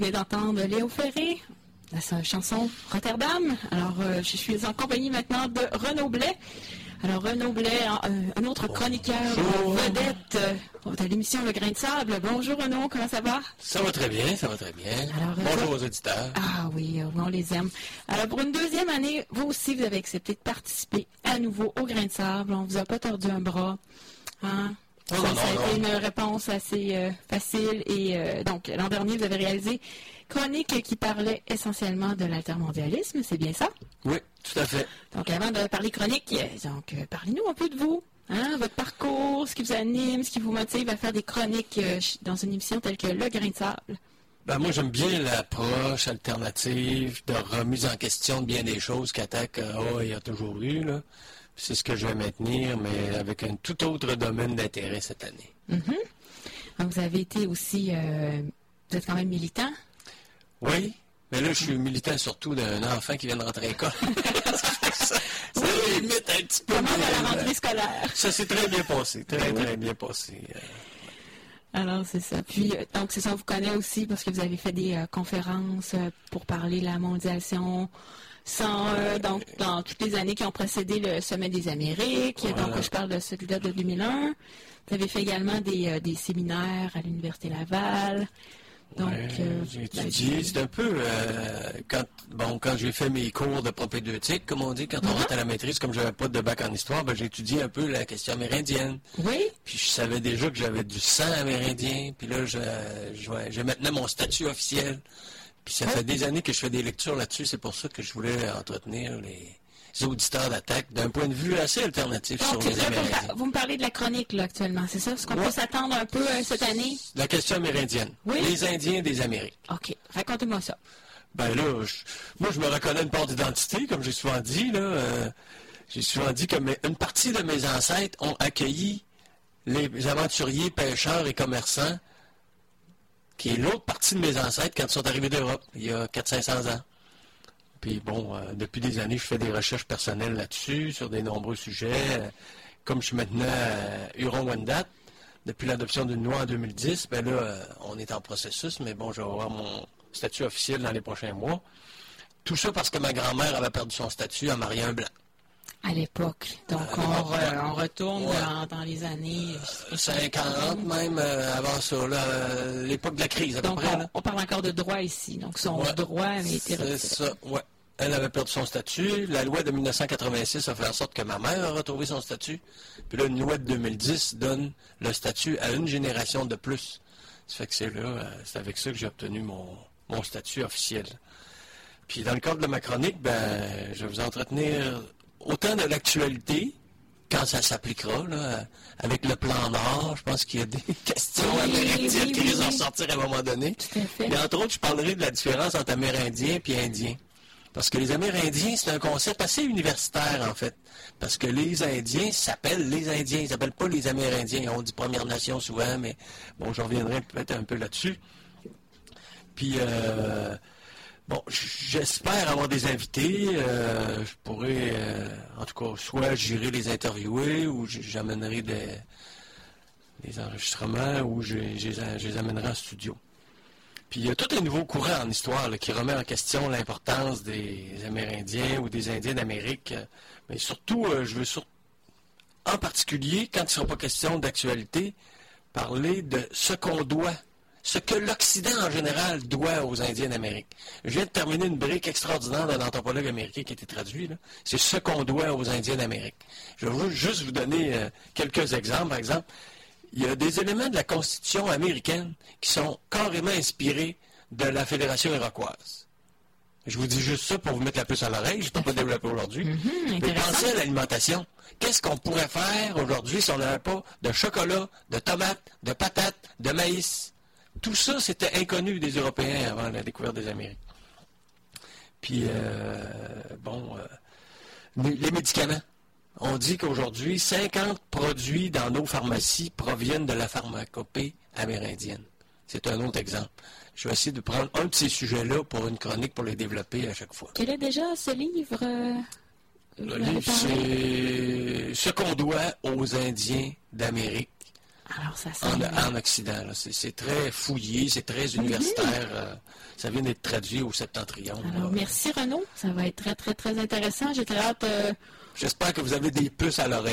venez d'entendre Léo Ferré, la chanson Rotterdam. Alors, euh, je suis en compagnie maintenant de Renaud Blais. Alors, Renaud Blais, euh, un autre chroniqueur Bonjour. vedette euh, de l'émission Le Grain de Sable. Bonjour Renaud, comment ça va? Ça va très bien, ça va très bien. Alors, Bonjour euh, aux auditeurs. Ah oui, euh, on les aime. Alors, pour une deuxième année, vous aussi, vous avez accepté de participer à nouveau au Grain de Sable. On vous a pas tordu un bras. Hein? Oh, ça, non, ça a non, été non. une réponse assez euh, facile. Et euh, donc, l'an dernier, vous avez réalisé chronique qui parlait essentiellement de l'altermondialisme, c'est bien ça? Oui, tout à fait. Donc, avant de parler chronique, euh, donc, euh, parlez-nous un peu de vous, hein, votre parcours, ce qui vous anime, ce qui vous motive à faire des chroniques euh, dans une émission telle que Le Grain de Sable. Ben, moi, j'aime bien l'approche alternative de remise en question de bien des choses qu'Attaque a et a toujours eu, là. C'est ce que je vais maintenir, mais avec un tout autre domaine d'intérêt cette année. Mm-hmm. Donc, vous avez été aussi, euh, vous êtes quand même militant? Oui, mais là, je suis militant surtout d'un enfant qui vient de rentrer à l'école. ça, ça limite un petit peu. Comment va la rentrée mais, scolaire? Ça s'est très bien passé, très, très bien passé. Alors, c'est ça. Puis, euh, donc, c'est ça, on vous connaît aussi parce que vous avez fait des euh, conférences euh, pour parler de la mondialisation sans, euh, donc, dans toutes les années qui ont précédé le Sommet des Amériques. Voilà. Donc, je parle de celui-là de deux mille un. Vous avez fait également des, euh, des séminaires à l'Université Laval. Donc, ouais, euh, j'ai étudié, c'est un peu euh, quand bon quand j'ai fait mes cours de propédeutique, comme on dit, quand on rentre à la maîtrise, comme je n'avais pas de bac en histoire, ben, j'ai étudié un peu la question amérindienne. Oui. Puis je savais déjà que j'avais du sang amérindien, puis là, je, je, j'ai maintenant mon statut officiel. Puis ça fait des années que je fais des lectures là-dessus, c'est pour ça que je voulais entretenir les auditeurs d'Attaque d'un point de vue assez alternatif donc, sur les là, vous, Amérindiens. me, vous me parlez de la chronique, là, actuellement, c'est ça? Est-ce qu'on Ouais. peut s'attendre un peu euh, cette année? La question amérindienne. Oui. Les Indiens des Amériques. OK. Racontez-moi ça. Ben là, je- moi, je me reconnais une part d'identité, comme j'ai souvent dit, là. Euh, j'ai souvent dit que mes- une partie de mes ancêtres ont accueilli les aventuriers, pêcheurs et commerçants, qui est l'autre partie de mes ancêtres quand ils sont arrivés d'Europe, il y a quatre cents à cinq cents ans. Puis bon, euh, depuis des années, je fais des recherches personnelles là-dessus, sur des nombreux sujets. Euh, comme je suis maintenant à Huron-Wendat, depuis l'adoption d'une loi en deux mille dix, ben là, euh, on est en processus, mais bon, je vais avoir mon statut officiel dans les prochains mois. Tout ça parce que ma grand-mère avait perdu son statut en mariant un blanc. À l'époque. Donc, À on, l'époque, re- ouais. on retourne Ouais. dans, dans les années... Euh, cinquante même, euh, avant ça, là, euh, l'époque de la crise, à peu Donc, près. on, là. on parle encore de droit ici. Donc, son Ouais. droit avait été C'est retiré. ça, ouais. Elle avait perdu son statut. La loi de mille neuf cent quatre-vingt-six a fait en sorte que ma mère a retrouvé son statut. Puis là, une loi de deux mille dix donne le statut à une génération de plus. Ça fait que c'est là, euh, c'est avec ça que j'ai obtenu mon, mon statut officiel. Puis dans le cadre de ma chronique, ben, je vais vous entretenir autant de l'actualité, quand ça s'appliquera, là, avec le plan Nord. Je pense qu'il y a des questions Oui, amérindiennes oui, qui oui, risquent de oui. ressortir à un moment donné. Tout à fait. Et entre autres, je parlerai de la différence entre Amérindiens et Indiens. Parce que les Amérindiens, c'est un concept assez universitaire, en fait. Parce que les Indiens s'appellent les Indiens, ils s'appellent pas les Amérindiens. On dit Première Nation souvent, mais bon, je reviendrai peut-être un peu là-dessus. Puis, euh, bon, j'espère avoir des invités. Euh, je pourrais, euh, en tout cas, soit j'irai les interviewer ou j'amènerai des, des enregistrements ou je, je, je les amènerai en studio. Puis il y a tout un nouveau courant en histoire là, qui remet en question l'importance des Amérindiens ou des Indiens d'Amérique. Mais surtout, euh, je veux sur... en particulier, quand il ne sera pas question d'actualité, parler de ce qu'on doit, ce que l'Occident en général doit aux Indiens d'Amérique. Je viens de terminer une brique extraordinaire d'un anthropologue américain qui a été traduit. Là. C'est ce qu'on doit aux Indiens d'Amérique. Je veux juste vous donner euh, quelques exemples. Par exemple, il y a des éléments de la Constitution américaine qui sont carrément inspirés de la Fédération iroquoise. Je vous dis juste ça pour vous mettre la puce à l'oreille, je ne peux pas développer aujourd'hui. Mm-hmm, Mais pensez à l'alimentation. Qu'est-ce qu'on pourrait faire aujourd'hui si on n'avait pas de chocolat, de tomates, de patates, de maïs? Tout ça, c'était inconnu des Européens avant la découverte des Amériques. Puis, euh, bon, euh, les médicaments. On dit qu'aujourd'hui, cinquante produits dans nos pharmacies proviennent de la pharmacopée amérindienne. C'est un autre exemple. Je vais essayer de prendre un de ces sujets-là pour une chronique pour les développer à chaque fois. Quel est déjà ce livre? Euh, Le livre, c'est ce qu'on doit aux Indiens d'Amérique. Alors, ça en, en Occident. Là. C'est, c'est très fouillé, c'est très universitaire. Mm-hmm. euh, ça vient d'être traduit au Septentrion. Alors, là. Merci Renaud. Ça va être très, très, très intéressant. J'ai très hâte... Euh... J'espère que vous avez des puces à l'oreille.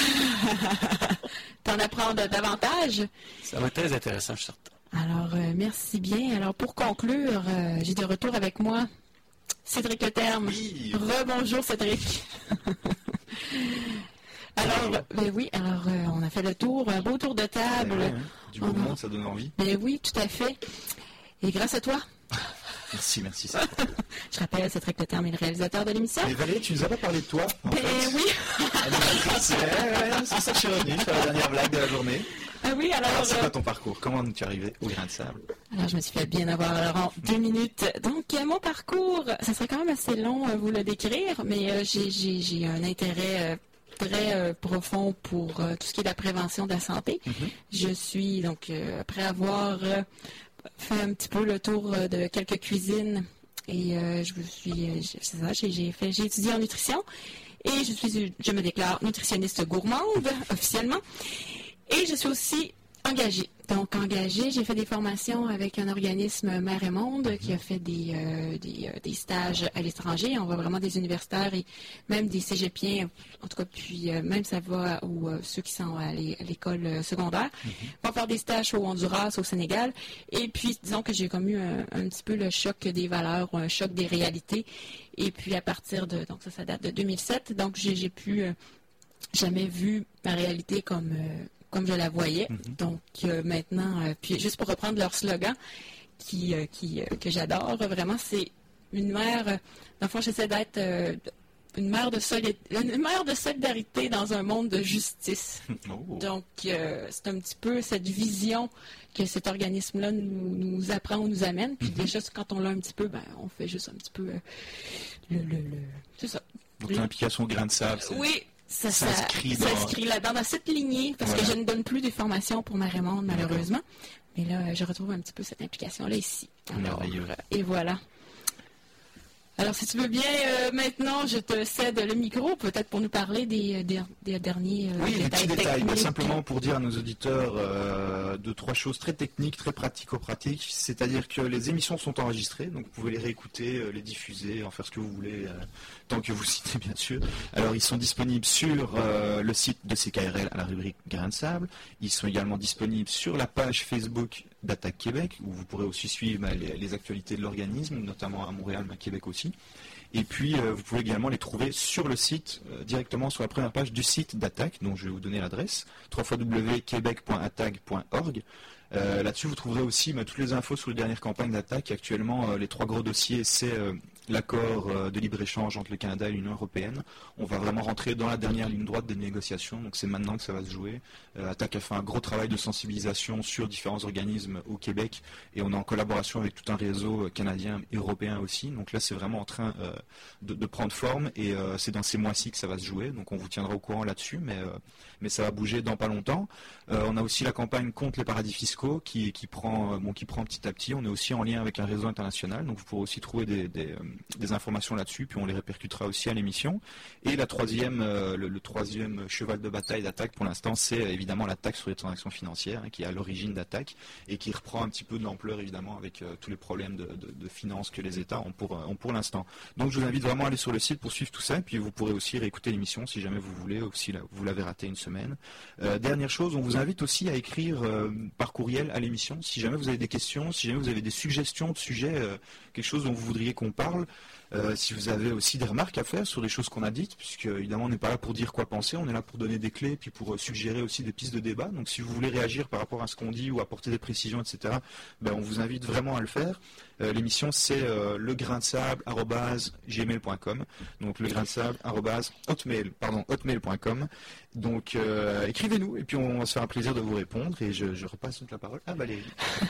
T'en apprendre davantage. Ça va être très intéressant, je suis certain. Alors, euh, merci bien. Alors, pour conclure, euh, j'ai de retour avec moi Cédric Leterme. Oui. Rebonjour, Cédric. Alors, ben oui, alors euh, on a fait le tour, un beau tour de table. Ouais, hein. Du beau monde, ça donne envie. Ben oui, tout à fait. Et grâce à toi. Merci, merci. Je rappelle, Cédric Leterme est le réalisateur de l'émission. Mais Valérie, tu nous as pas parlé de toi, en ben fait. Oui. c'est, ouais, c'est ça que je suis revenu, faire la dernière blague de la journée. Ah oui, alors... alors c'est euh... quoi ton parcours? Comment es-tu arrivé au grain de sable? Alors, je me suis fait bien avoir alors, en deux minutes. Donc, euh, mon parcours, ça serait quand même assez long à vous le décrire, mais euh, j'ai, j'ai, j'ai un intérêt... Euh, très euh, profond pour euh, tout ce qui est la prévention de la santé. Mm-hmm. Je suis, donc, euh, après avoir euh, fait un petit peu le tour euh, de quelques cuisines, et euh, je me suis, euh, c'est ça, j'ai, j'ai, fait, j'ai étudié en nutrition, et je suis, je me déclare nutritionniste gourmande, officiellement, et je suis aussi engagée. Donc, engagée, j'ai fait des formations avec un organisme Mère et Monde qui a fait des, euh, des, euh, des stages à l'étranger. On voit vraiment des universitaires et même des cégepiens, en tout cas, puis euh, même ça va aux euh, ceux qui sont à, l'é- à l'école euh, secondaire, mm-hmm. vont faire des stages au Honduras, au Sénégal. Et puis, disons que j'ai comme eu un, un petit peu le choc des valeurs, un choc des réalités. Et puis, à partir de, donc ça, ça date de deux mille sept, donc j'ai, j'ai pu euh, jamais vu ma réalité comme... Euh, comme je la voyais. Mm-hmm. Donc euh, maintenant, euh, puis juste pour reprendre leur slogan, qui, euh, qui, euh, que j'adore, vraiment, c'est une mère, euh, dans le fond, j'essaie d'être euh, une, mère de solid... une mère de solidarité dans un monde de justice. Oh. Donc, euh, c'est un petit peu cette vision que cet organisme-là nous, nous apprend ou nous amène. Puis mm-hmm. déjà, quand on l'a un petit peu, ben, on fait juste un petit peu euh, le, le, le... C'est ça. Donc, l'implication au grain de sable, c'est... Oui. Ça, ça, s'inscrit, ça dans... s'inscrit là-dedans, dans cette lignée, parce voilà. que je ne donne plus de formation pour Mère et Monde, malheureusement. Mais là, je retrouve un petit peu cette implication-là ici. Alors, et voilà. Alors, si tu veux bien, euh, maintenant, je te cède le micro, peut-être pour nous parler des, des, des derniers euh, oui, détails. Oui, des petits détails. techniques. Simplement pour dire à nos auditeurs euh, deux, trois choses très techniques, très pratico-pratiques. C'est-à-dire que les émissions sont enregistrées, donc vous pouvez les réécouter, euh, les diffuser, en faire ce que vous voulez, euh, tant que vous citez, bien sûr. Alors, ils sont disponibles sur euh, le site de C K R L à la rubrique Grain de Sable. Ils sont également disponibles sur la page Facebook d'Attaque Québec, où vous pourrez aussi suivre bah, les, les actualités de l'organisme, notamment à Montréal, mais à Québec aussi. Et puis, euh, vous pouvez également les trouver sur le site, euh, directement sur la première page du site d'Attaque, dont je vais vous donner l'adresse, w w w point québec point attaque point org. Euh, là-dessus, vous trouverez aussi bah, toutes les infos sur les dernières campagnes d'Attaque. Actuellement, euh, les trois gros dossiers, c'est euh, l'accord euh, de libre-échange entre le Canada et l'Union européenne. On va vraiment rentrer dans la dernière ligne droite des négociations, donc c'est maintenant que ça va se jouer. Euh, Attaque a fait un gros travail de sensibilisation sur différents organismes au Québec, et on est en collaboration avec tout un réseau canadien et européen aussi. Donc là, c'est vraiment en train euh, de, de prendre forme, et euh, c'est dans ces mois-ci que ça va se jouer. Donc on vous tiendra au courant là-dessus, mais, euh, mais ça va bouger dans pas longtemps. Euh, on a aussi la campagne contre les paradis fiscaux qui, qui, prend, euh, bon, qui prend petit à petit. On est aussi en lien avec un réseau international, donc vous pourrez aussi trouver des, des, des informations là-dessus, puis on les répercutera aussi à l'émission. Et la troisième, euh, le, le troisième cheval de bataille d'Attaque pour l'instant, c'est euh, évidemment la taxe sur les transactions financières, hein, qui est à l'origine d'Attaque et qui reprend un petit peu de l'ampleur évidemment avec euh, tous les problèmes de, de, de finances que les États ont pour, ont pour l'instant. Donc je vous invite vraiment à aller sur le site pour suivre tout ça, et puis vous pourrez aussi réécouter l'émission si jamais vous voulez, ou si vous l'avez raté une semaine. Euh, dernière chose, on vous invite aussi à écrire euh, par courriel à l'émission si jamais vous avez des questions, si jamais vous avez des suggestions de sujets, euh, quelque chose dont vous voudriez qu'on parle. Euh, si vous avez aussi des remarques à faire sur les choses qu'on a dites, puisque évidemment on n'est pas là pour dire quoi penser, on est là pour donner des clés, puis pour euh, suggérer aussi des pistes de débat. Donc si vous voulez réagir par rapport à ce qu'on dit ou apporter des précisions, et cetera, ben, on vous invite vraiment à le faire. Euh, l'émission c'est euh, legrainsable arobase gmail point com, donc legrainsable arobase hotmail pardon hotmail point com. Donc euh, écrivez-nous et puis on va se faire un plaisir de vous répondre, et je, je repasse donc la parole à Valérie.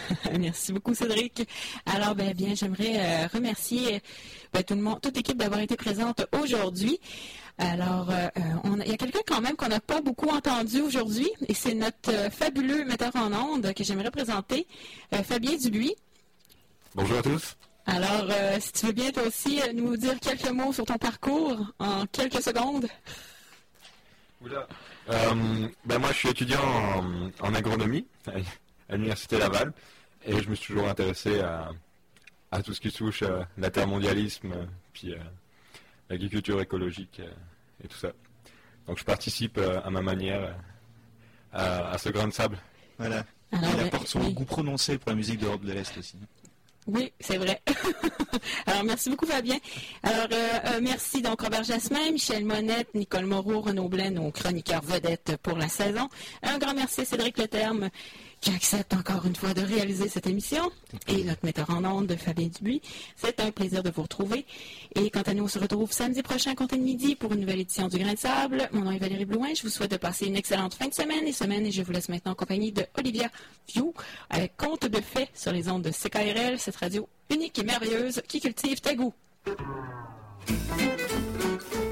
Merci beaucoup Cédric. Alors ben bien j'aimerais euh, remercier ben, tout le monde, toute l'équipe d'avoir été présente aujourd'hui. Alors, euh, on a, il y a quelqu'un quand même qu'on n'a pas beaucoup entendu aujourd'hui, et c'est notre euh, fabuleux metteur en ondes que j'aimerais présenter, euh, Fabien Dubuis. Bonjour à tous. Alors, euh, si tu veux bien toi aussi euh, nous dire quelques mots sur ton parcours en quelques secondes. Oula. Euh, ben moi, je suis étudiant en, en agronomie à l'Université Laval et je me suis toujours intéressé à, à tout ce qui touche à l'intermondialisme, puis euh, l'agriculture écologique euh, et tout ça. Donc je participe euh, à ma manière euh, à, à ce grain de sable. Voilà. Alors, il oui, apporte son oui. goût prononcé pour la musique d'Europe de l'Est aussi. Oui, c'est vrai. Alors, merci beaucoup, Fabien. Alors, euh, euh, merci donc Robert Jasmin, Michel Monette, Nicole Moreau, Renaud Blaine, nos chroniqueurs vedettes pour la saison. Un grand merci à Cédric Leterme, qui accepte encore une fois de réaliser cette émission, et notre metteur en ondes, Fabien Dubuis. C'est un plaisir de vous retrouver. Et quant à nous, on se retrouve samedi prochain, compté de midi, pour une nouvelle édition du Grain de Sable. Mon nom est Valérie Blouin. Je vous souhaite de passer une excellente fin de semaine et semaine, et je vous laisse maintenant en compagnie de Olivia View, avec Conte de Fées sur les ondes de C K R L, cette radio unique et merveilleuse qui cultive tes goûts.